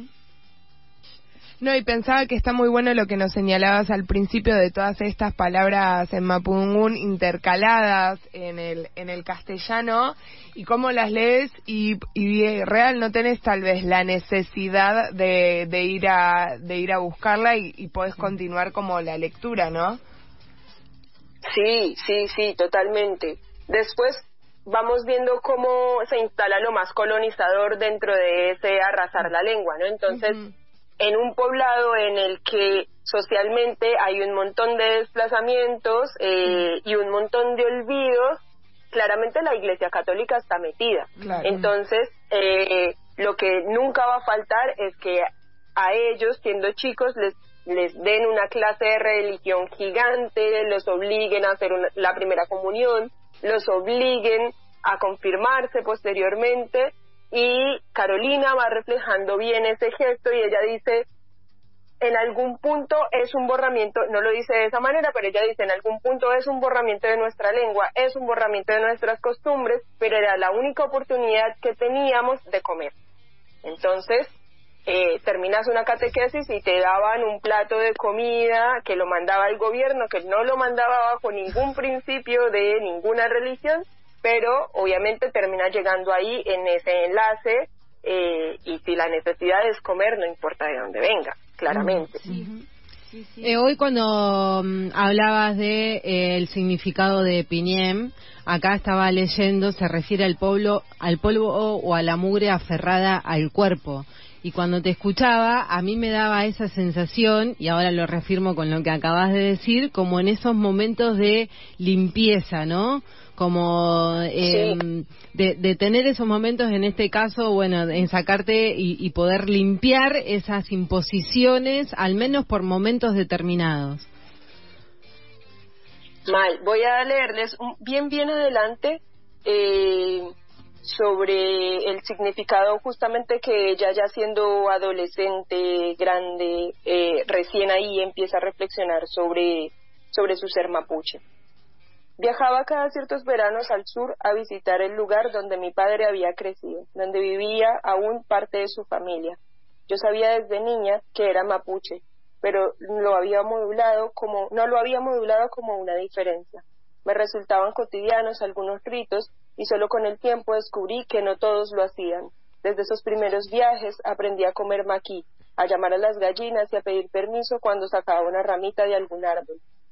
Speaker 5: No, y pensaba que está muy bueno lo que nos señalabas al principio de todas estas palabras en mapudungún intercaladas en el castellano, y cómo las lees y real no tenés tal vez la necesidad de ir a buscarla y podés continuar como la lectura, ¿no?
Speaker 9: Sí, totalmente. Después vamos viendo cómo se instala lo más colonizador dentro de ese arrasar la lengua, ¿no? Entonces, en un poblado en el que socialmente hay un montón de desplazamientos y un montón de olvidos, claramente la Iglesia Católica está metida. Claro. Entonces, lo que nunca va a faltar es que a ellos, siendo chicos, les den una clase de religión gigante, los obliguen a hacer la primera comunión, los obliguen a confirmarse posteriormente. Y Carolina va reflejando bien ese gesto y ella dice, en algún punto es un borramiento, no lo dice de esa manera, pero ella dice, en algún punto es un borramiento de nuestra lengua, es un borramiento de nuestras costumbres, pero era la única oportunidad que teníamos de comer. Entonces, terminas una catequesis y te daban un plato de comida que lo mandaba el gobierno, que no lo mandaba bajo ningún principio de ninguna religión, pero obviamente termina llegando ahí en ese enlace, y si la necesidad es comer, no importa de dónde venga, claramente.
Speaker 2: Hoy cuando hablabas de el significado de Piniem, acá estaba leyendo, se refiere al polvo o a la mugre aferrada al cuerpo. Y cuando te escuchaba, a mí me daba esa sensación, y ahora lo reafirmo con lo que acabas de decir, como en esos momentos de limpieza, ¿no? Como de tener esos momentos, en este caso, bueno, en sacarte y poder limpiar esas imposiciones, al menos por momentos determinados.
Speaker 9: Voy a leerles bien adelante sobre el significado justamente que ella, ya siendo adolescente, grande, recién ahí empieza a reflexionar sobre su ser mapuche. Viajaba cada ciertos veranos al sur a visitar el lugar donde mi padre había crecido, donde vivía aún parte de su familia. Yo sabía desde niña que era mapuche, pero no lo había modulado como una diferencia. Me resultaban cotidianos algunos ritos y solo con el tiempo descubrí que no todos lo hacían. Desde esos primeros viajes aprendí a comer maquí, a llamar a las gallinas y a pedir permiso cuando sacaba una ramita de algún árbol.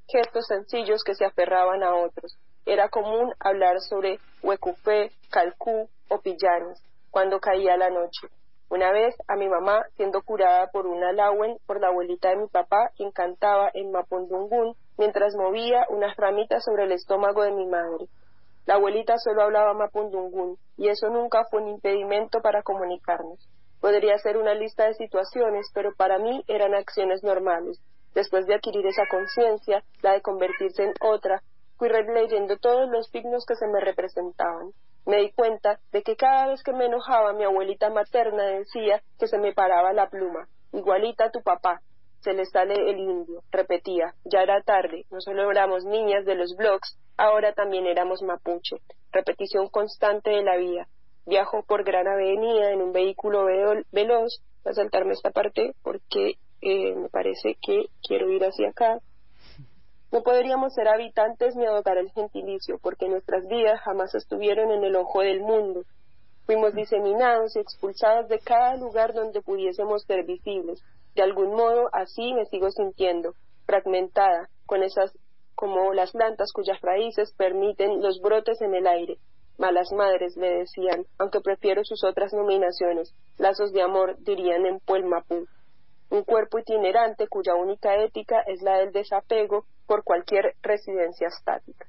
Speaker 9: gestos sencillos que se aferraban a otros. Era común hablar sobre Huecupé, Calcú o Pillanes cuando caía la noche. Una vez a mi mamá, siendo curada por una lauen por la abuelita de mi papá, quien cantaba en Mapundungún mientras movía unas ramitas sobre el estómago de mi madre. La abuelita solo hablaba Mapundungún y eso nunca fue un impedimento para comunicarnos. Podría ser una lista de situaciones, pero para mí eran acciones normales. Después de adquirir esa conciencia, la de convertirse en otra, fui releyendo todos los signos que se me representaban. Me di cuenta de que cada vez que me enojaba, mi abuelita materna decía que se me paraba la pluma. Igualita a tu papá. Se le sale el indio. Repetía. Ya era tarde. No solo éramos niñas de los blogs, ahora también éramos mapuche. Repetición constante de la vida. Viajo por Gran Avenida en un vehículo veloz. Voy a saltarme esta parte porque me parece que quiero ir hacia acá. No podríamos ser habitantes ni adoptar el gentilicio, porque nuestras vidas jamás estuvieron en el ojo del mundo. Fuimos diseminados y expulsados de cada lugar donde pudiésemos ser visibles. De algún modo, así me sigo sintiendo, fragmentada, con esas como las plantas cuyas raíces permiten los brotes en el aire. Malas madres, le decían, aunque prefiero sus otras nominaciones. Lazos de amor, dirían en Puelmapú. Un cuerpo itinerante cuya única ética es la del desapego por cualquier residencia estática.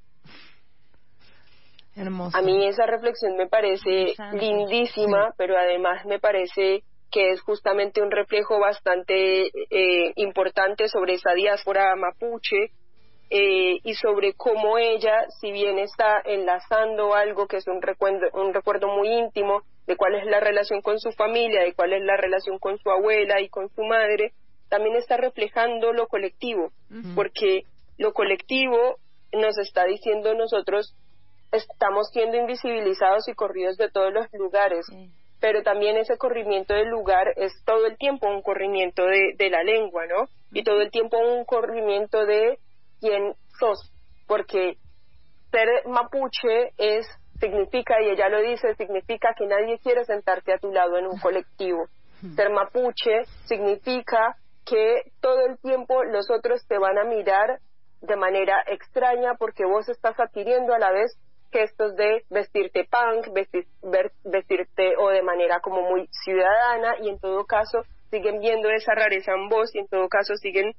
Speaker 2: Hermoso.
Speaker 9: A mí esa reflexión me parece lindísima, sí, pero además me parece que es justamente un reflejo bastante importante sobre esa diáspora mapuche y sobre cómo ella, si bien está enlazando algo que es un recuerdo muy íntimo de cuál es la relación con su familia, de cuál es la relación con su abuela y con su madre, también está reflejando lo colectivo, porque lo colectivo nos está diciendo nosotros estamos siendo invisibilizados y corridos de todos los lugares, pero también ese corrimiento del lugar es todo el tiempo un corrimiento de la lengua, ¿no? Y todo el tiempo un corrimiento de quién sos, porque ser mapuche significa, y ella lo dice, significa que nadie quiere sentarte a tu lado en un colectivo. Ser mapuche significa que todo el tiempo los otros te van a mirar de manera extraña porque vos estás adquiriendo a la vez gestos de vestirte punk, vestirte o de manera como muy ciudadana, y en todo caso siguen viendo esa rareza en vos y en todo caso siguen,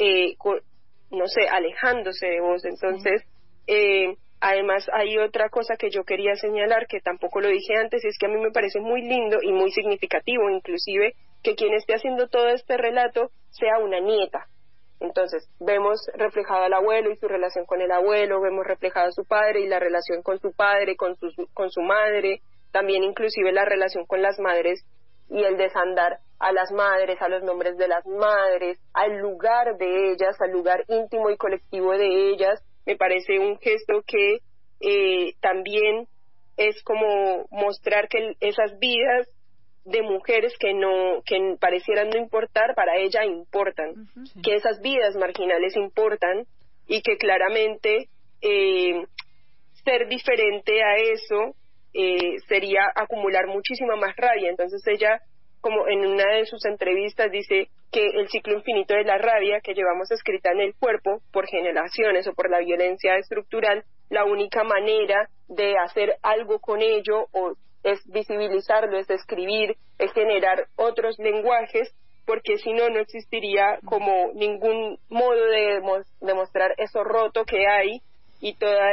Speaker 9: alejándose de vos. Entonces, además hay otra cosa que yo quería señalar que tampoco lo dije antes, y es que a mí me parece muy lindo y muy significativo inclusive que quien esté haciendo todo este relato sea una nieta. Entonces vemos reflejado al abuelo y su relación con el abuelo, vemos reflejado a su padre y la relación con su padre, con su madre, también inclusive la relación con las madres y el desandar a las madres, a los nombres de las madres, al lugar de ellas, al lugar íntimo y colectivo de ellas. Me parece un gesto que también es como mostrar que esas vidas de mujeres que parecieran no importar, para ella importan, que esas vidas marginales importan y que claramente ser diferente a eso sería acumular muchísima más rabia. Entonces ella, como en una de sus entrevistas, dice que el ciclo infinito de la rabia que llevamos escrita en el cuerpo por generaciones o por la violencia estructural, la única manera de hacer algo con ello es visibilizarlo, es escribir, es generar otros lenguajes, porque si no, no existiría como ningún modo de demostrar eso roto que hay y toda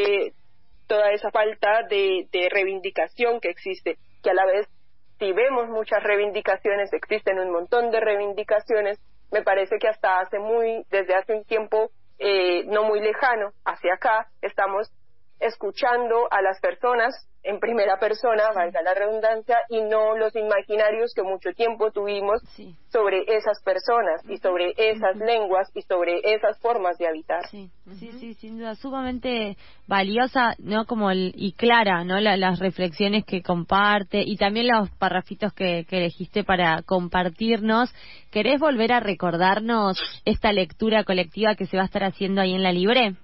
Speaker 9: esa falta de reivindicación que existe, que a la vez, si vemos muchas reivindicaciones, existen un montón de reivindicaciones, me parece que desde hace un tiempo no muy lejano hacia acá, estamos escuchando a las personas en primera persona, valga la redundancia, y no los imaginarios que mucho tiempo tuvimos sobre esas personas y sobre esas lenguas y sobre esas formas de habitar.
Speaker 3: Sí, sin duda, sumamente valiosa, ¿no? Y clara, ¿no? Las reflexiones que comparte y también los parrafitos que elegiste para compartirnos. ¿Querés volver a recordarnos esta lectura colectiva que se va a estar haciendo ahí en la Libre?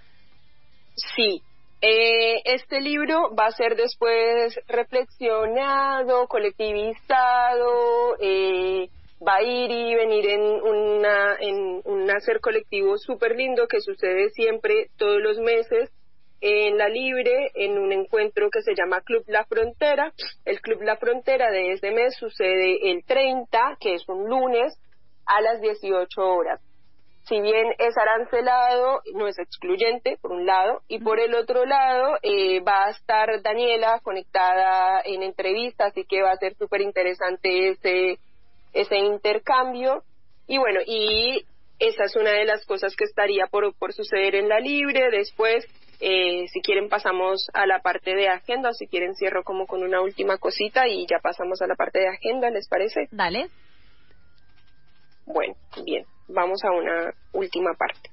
Speaker 9: Sí. Este libro va a ser después reflexionado, colectivizado, va a ir y venir en un hacer colectivo súper lindo que sucede siempre todos los meses en La Libre, en un encuentro que se llama Club La Frontera. El Club La Frontera de este mes sucede el 30, que es un lunes, a las 18 horas. Si bien es arancelado, no es excluyente, por un lado, y por el otro lado va a estar Daniela conectada en entrevista, así que va a ser súper interesante ese intercambio. Y bueno, y esa es una de las cosas que estaría por suceder en La Libre. Después, si quieren pasamos a la parte de agenda, o si quieren cierro como con una última cosita y ya pasamos a la parte de agenda, ¿les parece?
Speaker 3: Dale.
Speaker 9: Bueno, bien, vamos a una última parte.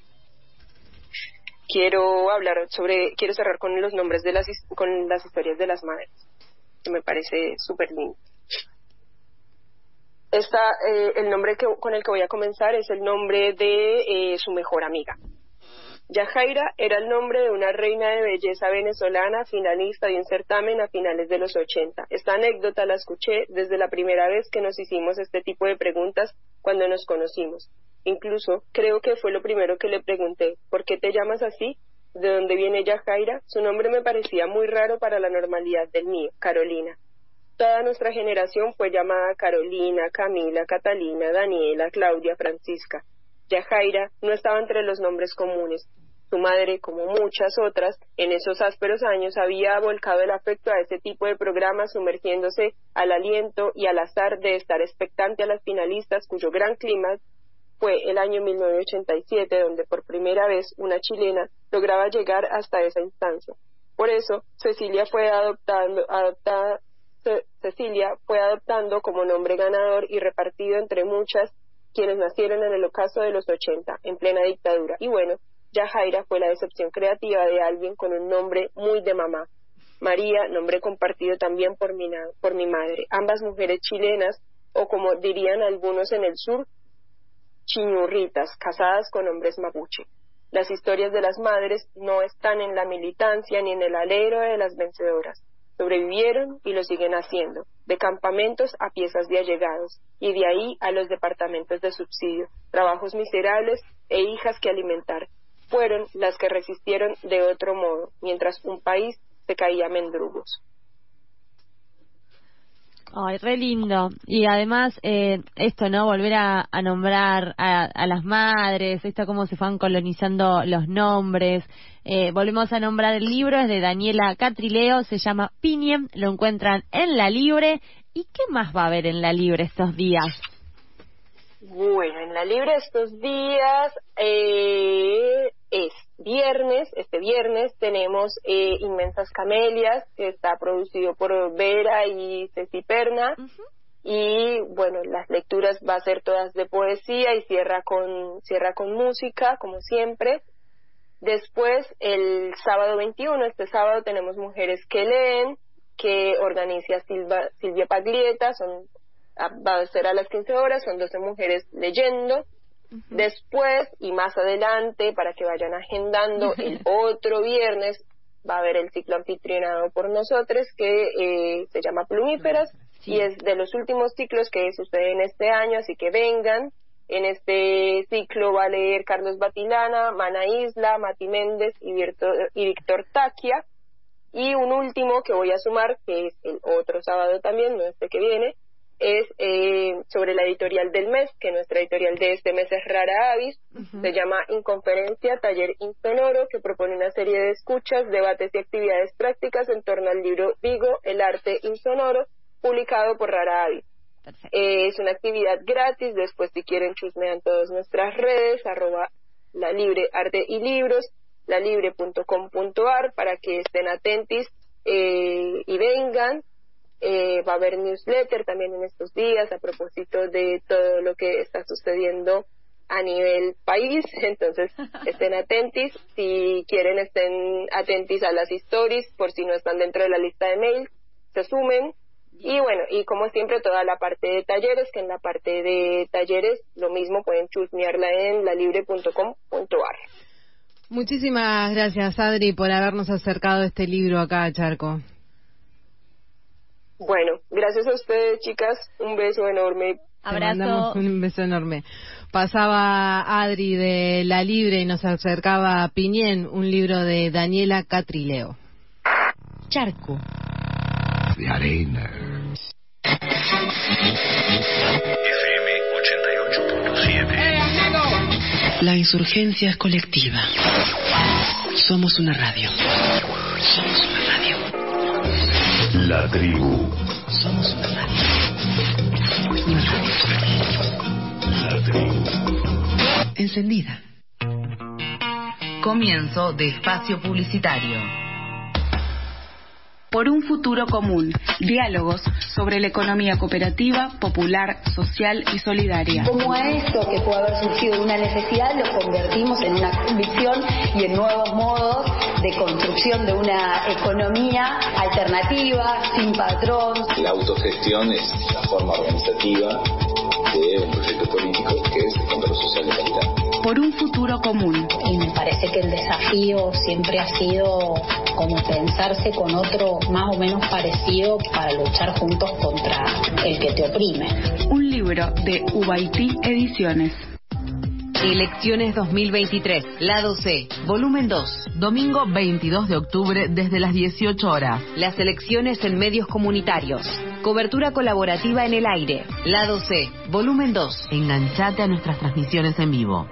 Speaker 9: Quiero cerrar con los nombres con las historias de las madres, que me parece súper lindo. El nombre con el que voy a comenzar es el nombre de su mejor amiga. Yajaira era el nombre de una reina de belleza venezolana, finalista de un certamen a finales de los 80. Esta anécdota la escuché desde la primera vez que nos hicimos este tipo de preguntas cuando nos conocimos. Incluso creo que fue lo primero que le pregunté: ¿por qué te llamas así? ¿De dónde viene Yajaira? Su nombre me parecía muy raro para la normalidad del mío, Carolina. Toda nuestra generación fue llamada Carolina, Camila, Catalina, Daniela, Claudia, Francisca. Yajaira no estaba entre los nombres comunes. Su madre, como muchas otras, en esos ásperos años había volcado el afecto a ese tipo de programas, sumergiéndose al aliento y al azar de estar expectante a las finalistas, cuyo gran clímax fue el año 1987, donde por primera vez una chilena lograba llegar hasta esa instancia. Por eso, Cecilia fue adoptando como nombre ganador y repartido entre muchas quienes nacieron en el ocaso de los 80, en plena dictadura. Y bueno, Yajaira fue la decepción creativa de alguien con un nombre muy de mamá. María, nombre compartido también por mi madre. Ambas mujeres chilenas, o como dirían algunos en el sur, chiñurritas, casadas con hombres mapuche. Las historias de las madres no están en la militancia ni en el alero de las vencedoras. Sobrevivieron y lo siguen haciendo, de campamentos a piezas de allegados, y de ahí a los departamentos de subsidio, trabajos miserables e hijas que alimentar. Fueron las que resistieron de otro modo, mientras un país se caía a mendrugos.
Speaker 3: Ay, re lindo. Y además, esto, ¿no? Volver a nombrar a las madres, esto cómo se van colonizando los nombres. Volvemos a nombrar el libro, es de Daniela Catrileo, se llama Piñen, lo encuentran en La Libre. ¿Y qué más va a haber en La Libre estos días?
Speaker 9: Bueno, en La Libre estos días es viernes. Este viernes tenemos Inmensas Camelias, que está producido por Vera y Ceci Perna. Y bueno, las lecturas va a ser todas de poesía y cierra con música, como siempre. Después, el sábado 21, este sábado tenemos Mujeres que Leen, que organiza Silvia Paglieta, va a ser a las 15 horas, son 12 mujeres leyendo. Después y más adelante, para que vayan agendando, el otro viernes va a haber el ciclo anfitrionado por nosotros que se llama Plumíferas, y es de los últimos ciclos que suceden este año, así que vengan. En este ciclo va a leer Carlos Batilana, Mana Isla, Mati Méndez y Víctor Taquia. Y un último que voy a sumar, que es el otro sábado también, no este que viene, es sobre la editorial del mes, que nuestra editorial de este mes es Rara Avis. Se llama Inconferencia, Taller Insonoro, que propone una serie de escuchas, debates y actividades prácticas en torno al libro Vigo, el arte insonoro, publicado por Rara Avis. Es una actividad gratis. Después, si quieren, chusmean todas nuestras redes, @LaLibreArteYLibros, lalibre.com.ar, para que estén atentis y vengan. Va a haber newsletter también en estos días a propósito de todo lo que está sucediendo a nivel país, entonces estén atentis. Si quieren, estén atentis a las stories, por si no están dentro de la lista de mail, se sumen. Y bueno, y como siempre, toda la parte de talleres, que en la parte de talleres lo mismo, pueden chusmearla en lalibre.com.ar.
Speaker 2: Muchísimas gracias, Adri, por habernos acercado este libro acá a Charco.
Speaker 9: Bueno, gracias a ustedes, chicas, un beso enorme
Speaker 3: Abrazo.
Speaker 2: Te mandamos un beso enorme. Pasaba Adri de La Libre y nos acercaba Piñén, un libro de Daniela Catrileo.
Speaker 22: Charco.
Speaker 25: De arena.
Speaker 8: FM 88.7.
Speaker 22: La insurgencia es colectiva. Somos una radio. Somos una radio.
Speaker 25: La tribu.
Speaker 22: Somos una radio. Una radio.
Speaker 25: La tribu.
Speaker 22: Encendida.
Speaker 12: Comienzo de espacio publicitario.
Speaker 14: Por un futuro común. Diálogos sobre la economía cooperativa, popular, social y solidaria.
Speaker 17: Como a esto que puede haber surgido de una necesidad, lo convertimos en una convicción y en nuevos modos de construcción de una economía alternativa, sin patrón.
Speaker 18: La autogestión es la forma organizativa de un proyecto político que es el control social de calidad.
Speaker 14: Por un futuro común.
Speaker 17: Y me parece que el desafío siempre ha sido como pensarse con otro más o menos parecido para luchar juntos contra el que te oprime.
Speaker 14: Un libro de Ubaití Ediciones.
Speaker 22: Elecciones 2023, Lado C, Volumen 2, domingo 22 de octubre desde las 18 horas. Las elecciones en medios comunitarios. Cobertura colaborativa en el aire. Lado C, Volumen 2. Enganchate a nuestras transmisiones en vivo.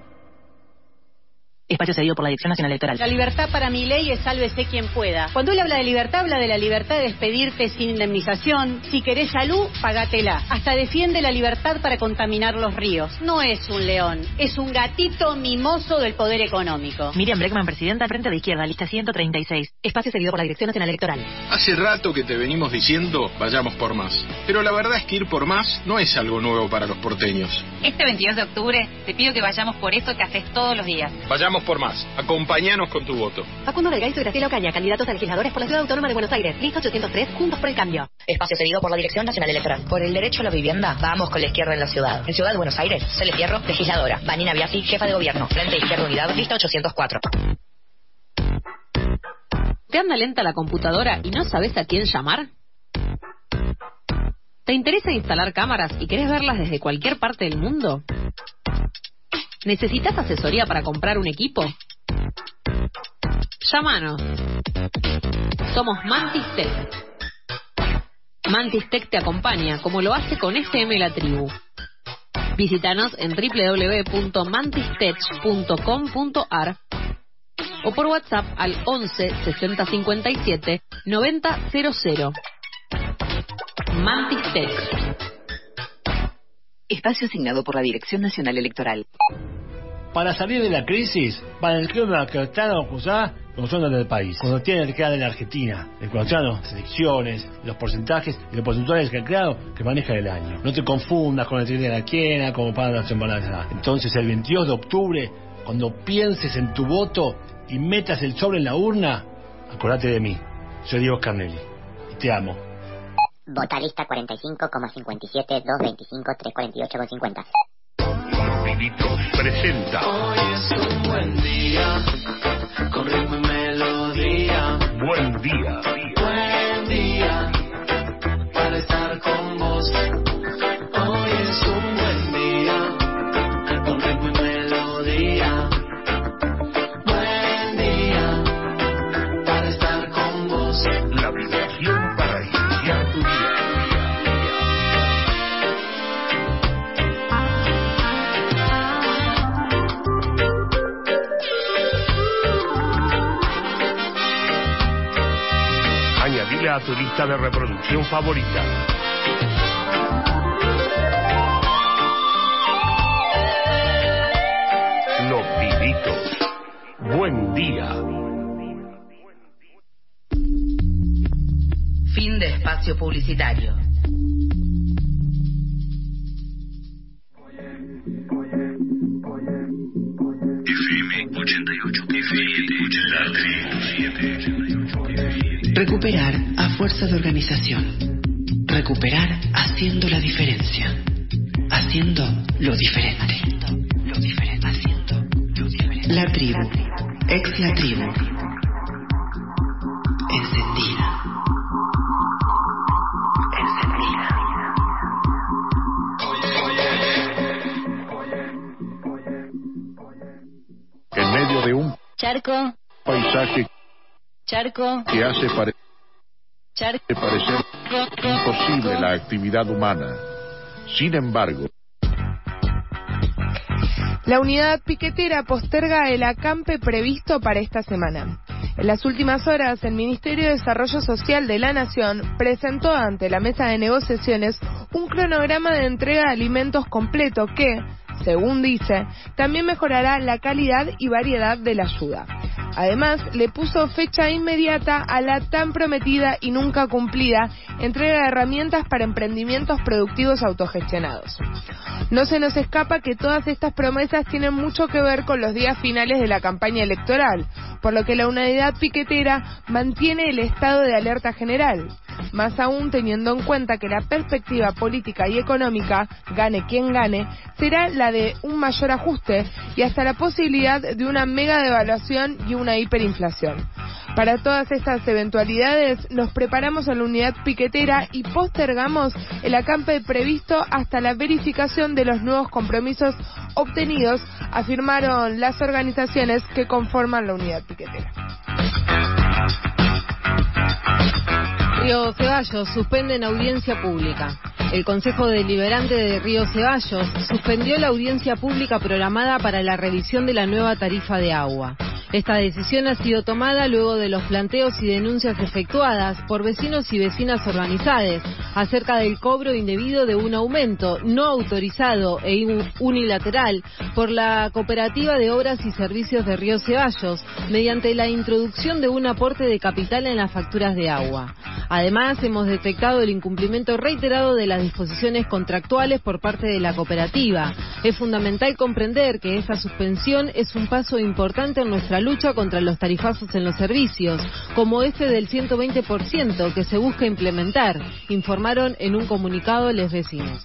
Speaker 22: Espacio cedido por la Dirección Nacional Electoral.
Speaker 20: La libertad para mi ley es sálvese quien pueda. Cuando él habla de libertad, habla de la libertad de despedirte sin indemnización. Si querés salud, pagatela. Hasta defiende la libertad para contaminar los ríos. No es un león, es un gatito mimoso del poder económico.
Speaker 19: Miriam Bregman, presidenta, Frente de Izquierda, lista 136. Espacio cedido por la Dirección Nacional Electoral.
Speaker 21: Hace rato que te venimos diciendo, vayamos por más. Pero la verdad es que ir por más no es algo nuevo para los porteños.
Speaker 24: Este 22 de octubre te pido que vayamos por eso que haces todos los días.
Speaker 21: Vayamos por más. Acompáñanos con tu voto.
Speaker 19: Facundo Delgado y Graciela Ocaña, candidatos a legisladores por la Ciudad Autónoma de Buenos Aires. Lista 803, Juntos por el Cambio.
Speaker 22: Espacio cedido por la Dirección Nacional Electoral. Por el derecho a la vivienda, vamos con la izquierda en la ciudad. En Ciudad de Buenos Aires, Cele Fierro, legisladora. Vanina Biasi, jefa de gobierno. Frente de Izquierda Unidad, lista 804.
Speaker 19: ¿Te anda lenta la computadora y no sabes a quién llamar? ¿Te interesa instalar cámaras y querés verlas desde cualquier parte del mundo? ¿Necesitas asesoría para comprar un equipo? Llámanos. Somos Mantis Tech. Mantis Tech te acompaña, como lo hace con FM La Tribu. Visítanos en www.mantistech.com.ar o por WhatsApp al 11 60 57 90 00. Mantis Tech.
Speaker 22: Espacio asignado por la Dirección Nacional Electoral.
Speaker 15: Para salir de la crisis, para el clima que están acusadas los fondos del país. Cuando tienen que quedar en la Argentina, cuando las elecciones, los porcentajes y los porcentuales que han creado, que maneja el año. No te confundas con el tren de la quiena, como para las embarazadas. Entonces, el 22 de octubre, cuando pienses en tu voto y metas el sobre en la urna, acordate de mí. Soy Diego Carnelli y te amo.
Speaker 16: Vocalista 45,57 225 348,50.
Speaker 25: Vivitos presenta.
Speaker 6: Hoy es un buen día, con ritmo y melodía.
Speaker 25: Buen día.
Speaker 6: Buen día, para estar con vos. Hoy es un buen día, con ritmo y melodía. Buen día, para estar con vos.
Speaker 25: La vibración para iniciar tu día. Añadila a tu lista de reproducción favorita. Los Vivitos. Buen día.
Speaker 12: Fin de espacio publicitario.
Speaker 8: FM 88.
Speaker 22: Recuperar a fuerza de organización. Recuperar haciendo la diferencia. Haciendo lo diferente. Haciendo lo diferente. La tribu. Ex la tribu. Encendida.
Speaker 17: Charco.
Speaker 1: Paisaje
Speaker 17: Charco.
Speaker 1: que hace parecer imposible la actividad humana. Sin embargo,
Speaker 5: la unidad piquetera posterga el acampe previsto para esta semana. En las últimas horas, el Ministerio de Desarrollo Social de la Nación presentó ante la mesa de negociaciones un cronograma de entrega de alimentos completo que, según dice, también mejorará la calidad y variedad de la ayuda. Además, le puso fecha inmediata a la tan prometida y nunca cumplida entrega de herramientas para emprendimientos productivos autogestionados. No se nos escapa que todas estas promesas tienen mucho que ver con los días finales de la campaña electoral, por lo que la unidad piquetera mantiene el estado de alerta general, más aún teniendo en cuenta que la perspectiva política y económica, gane quien gane, será la de un mayor ajuste y hasta la posibilidad de una mega devaluación y una hiperinflación. Para todas estas eventualidades, nos preparamos en la unidad piquetera y postergamos el acampe previsto hasta la verificación de los nuevos compromisos obtenidos, afirmaron las organizaciones que conforman la unidad piquetera.
Speaker 2: Río Ceballos suspenden audiencia pública. El Consejo Deliberante de Río Ceballos suspendió la audiencia pública programada para la revisión de la nueva tarifa de agua. Esta decisión ha sido tomada luego de los planteos y denuncias efectuadas por vecinos y vecinas organizadas acerca del cobro indebido de un aumento no autorizado e unilateral por la Cooperativa de Obras y Servicios de Río Ceballos mediante la introducción de un aporte de capital en las facturas de agua. Además, hemos detectado el incumplimiento reiterado de las disposiciones contractuales por parte de la cooperativa. Es fundamental comprender que esta suspensión es un paso importante en nuestra lucha contra los tarifazos en los servicios, como este del 120% que se busca implementar, informaron en un comunicado los vecinos.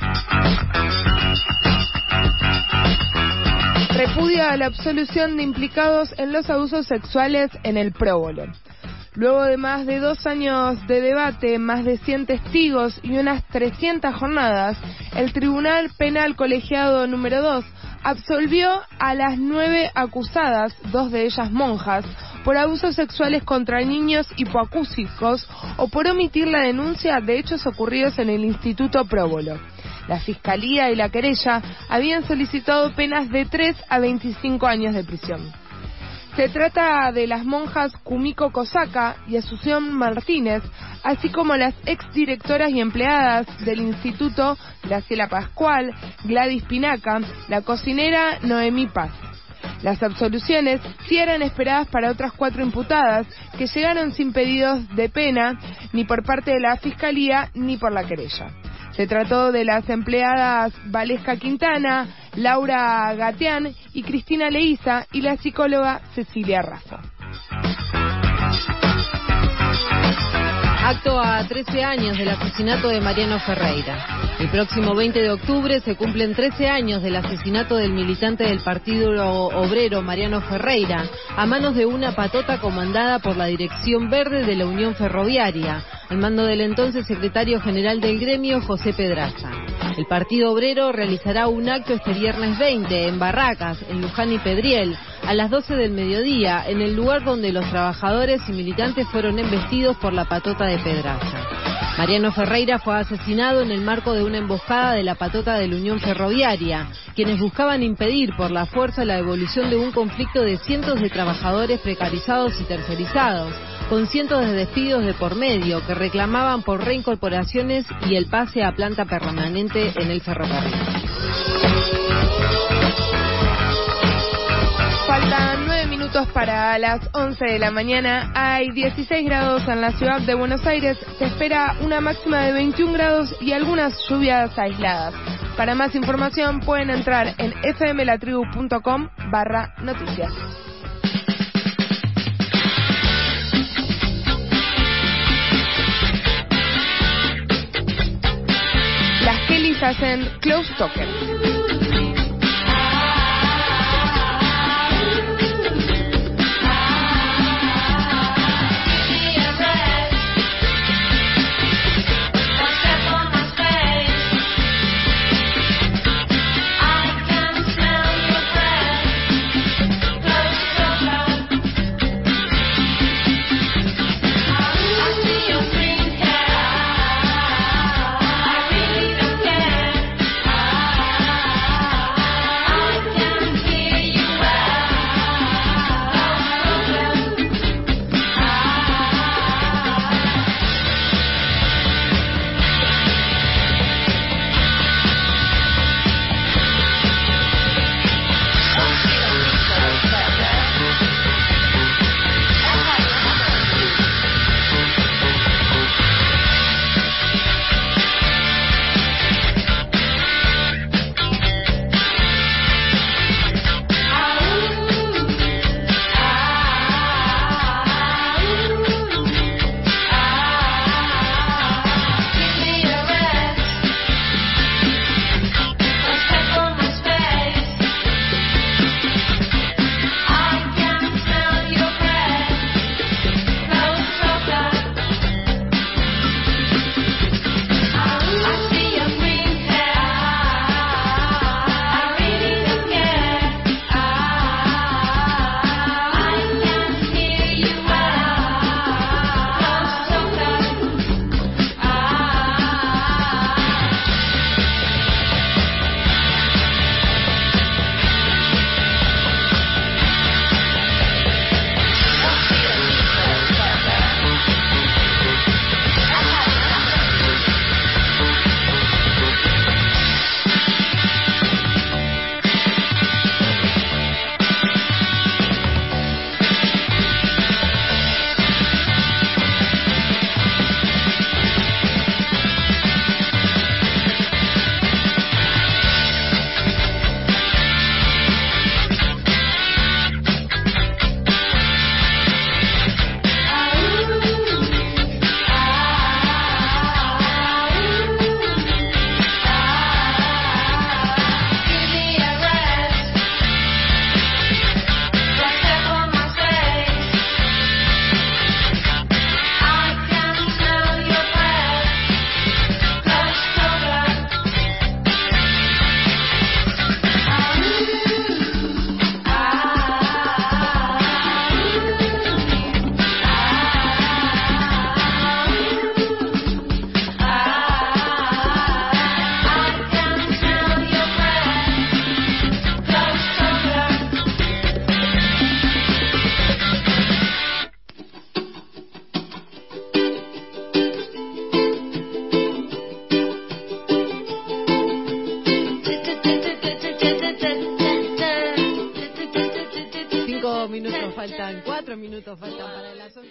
Speaker 5: Repudia la absolución de implicados en los abusos sexuales en el próbolo. Luego de más de 2 años de debate, más de 100 testigos y unas 300 jornadas, el Tribunal Penal Colegiado número 2 absolvió a las 9 acusadas, 2 de ellas monjas, por abusos sexuales contra niños hipoacúsicos o por omitir la denuncia de hechos ocurridos en el Instituto Próbolo. La Fiscalía y la querella habían solicitado penas de 3 a 25 años de prisión. Se trata de las monjas Kumiko Kosaka y Asunción Martínez, así como las exdirectoras y empleadas del instituto Graciela Pascual, Gladys Pinaca, la cocinera Noemí Paz. Las absoluciones sí eran esperadas para otras 4 imputadas que llegaron sin pedidos de pena ni por parte de la Fiscalía ni por la querella. Se trató de las empleadas Valesca Quintana, Laura Gateán y Cristina Leiza y la psicóloga Cecilia Raffo.
Speaker 2: Acto a 13 años del asesinato de Mariano Ferreira. El próximo 20 de octubre se cumplen 13 años del asesinato del militante del Partido Obrero Mariano Ferreira a manos de una patota comandada por la Dirección Verde de la Unión Ferroviaria, al mando del entonces secretario general del gremio, José Pedraza. El Partido Obrero realizará un acto este viernes 20 en Barracas, en Luján y Pedriel, a las 12 del mediodía, en el lugar donde los trabajadores y militantes fueron embestidos por la patota de Pedraza. Mariano Ferreira fue asesinado en el marco de una emboscada de la patota de la Unión Ferroviaria, quienes buscaban impedir por la fuerza la evolución de un conflicto de cientos de trabajadores precarizados y tercerizados, con cientos de despidos de por medio, que reclamaban por reincorporaciones y el pase a planta permanente en el ferrocarril.
Speaker 5: Faltan 9 minutos para las 11 de la mañana. Hay 16 grados en la ciudad de Buenos Aires. Se espera una máxima de 21 grados y algunas lluvias aisladas. Para más información pueden entrar en fmlatribu.com/noticias. Las Kellys hacen Close Talker.
Speaker 2: faltan, 4 minutos faltan para las 11.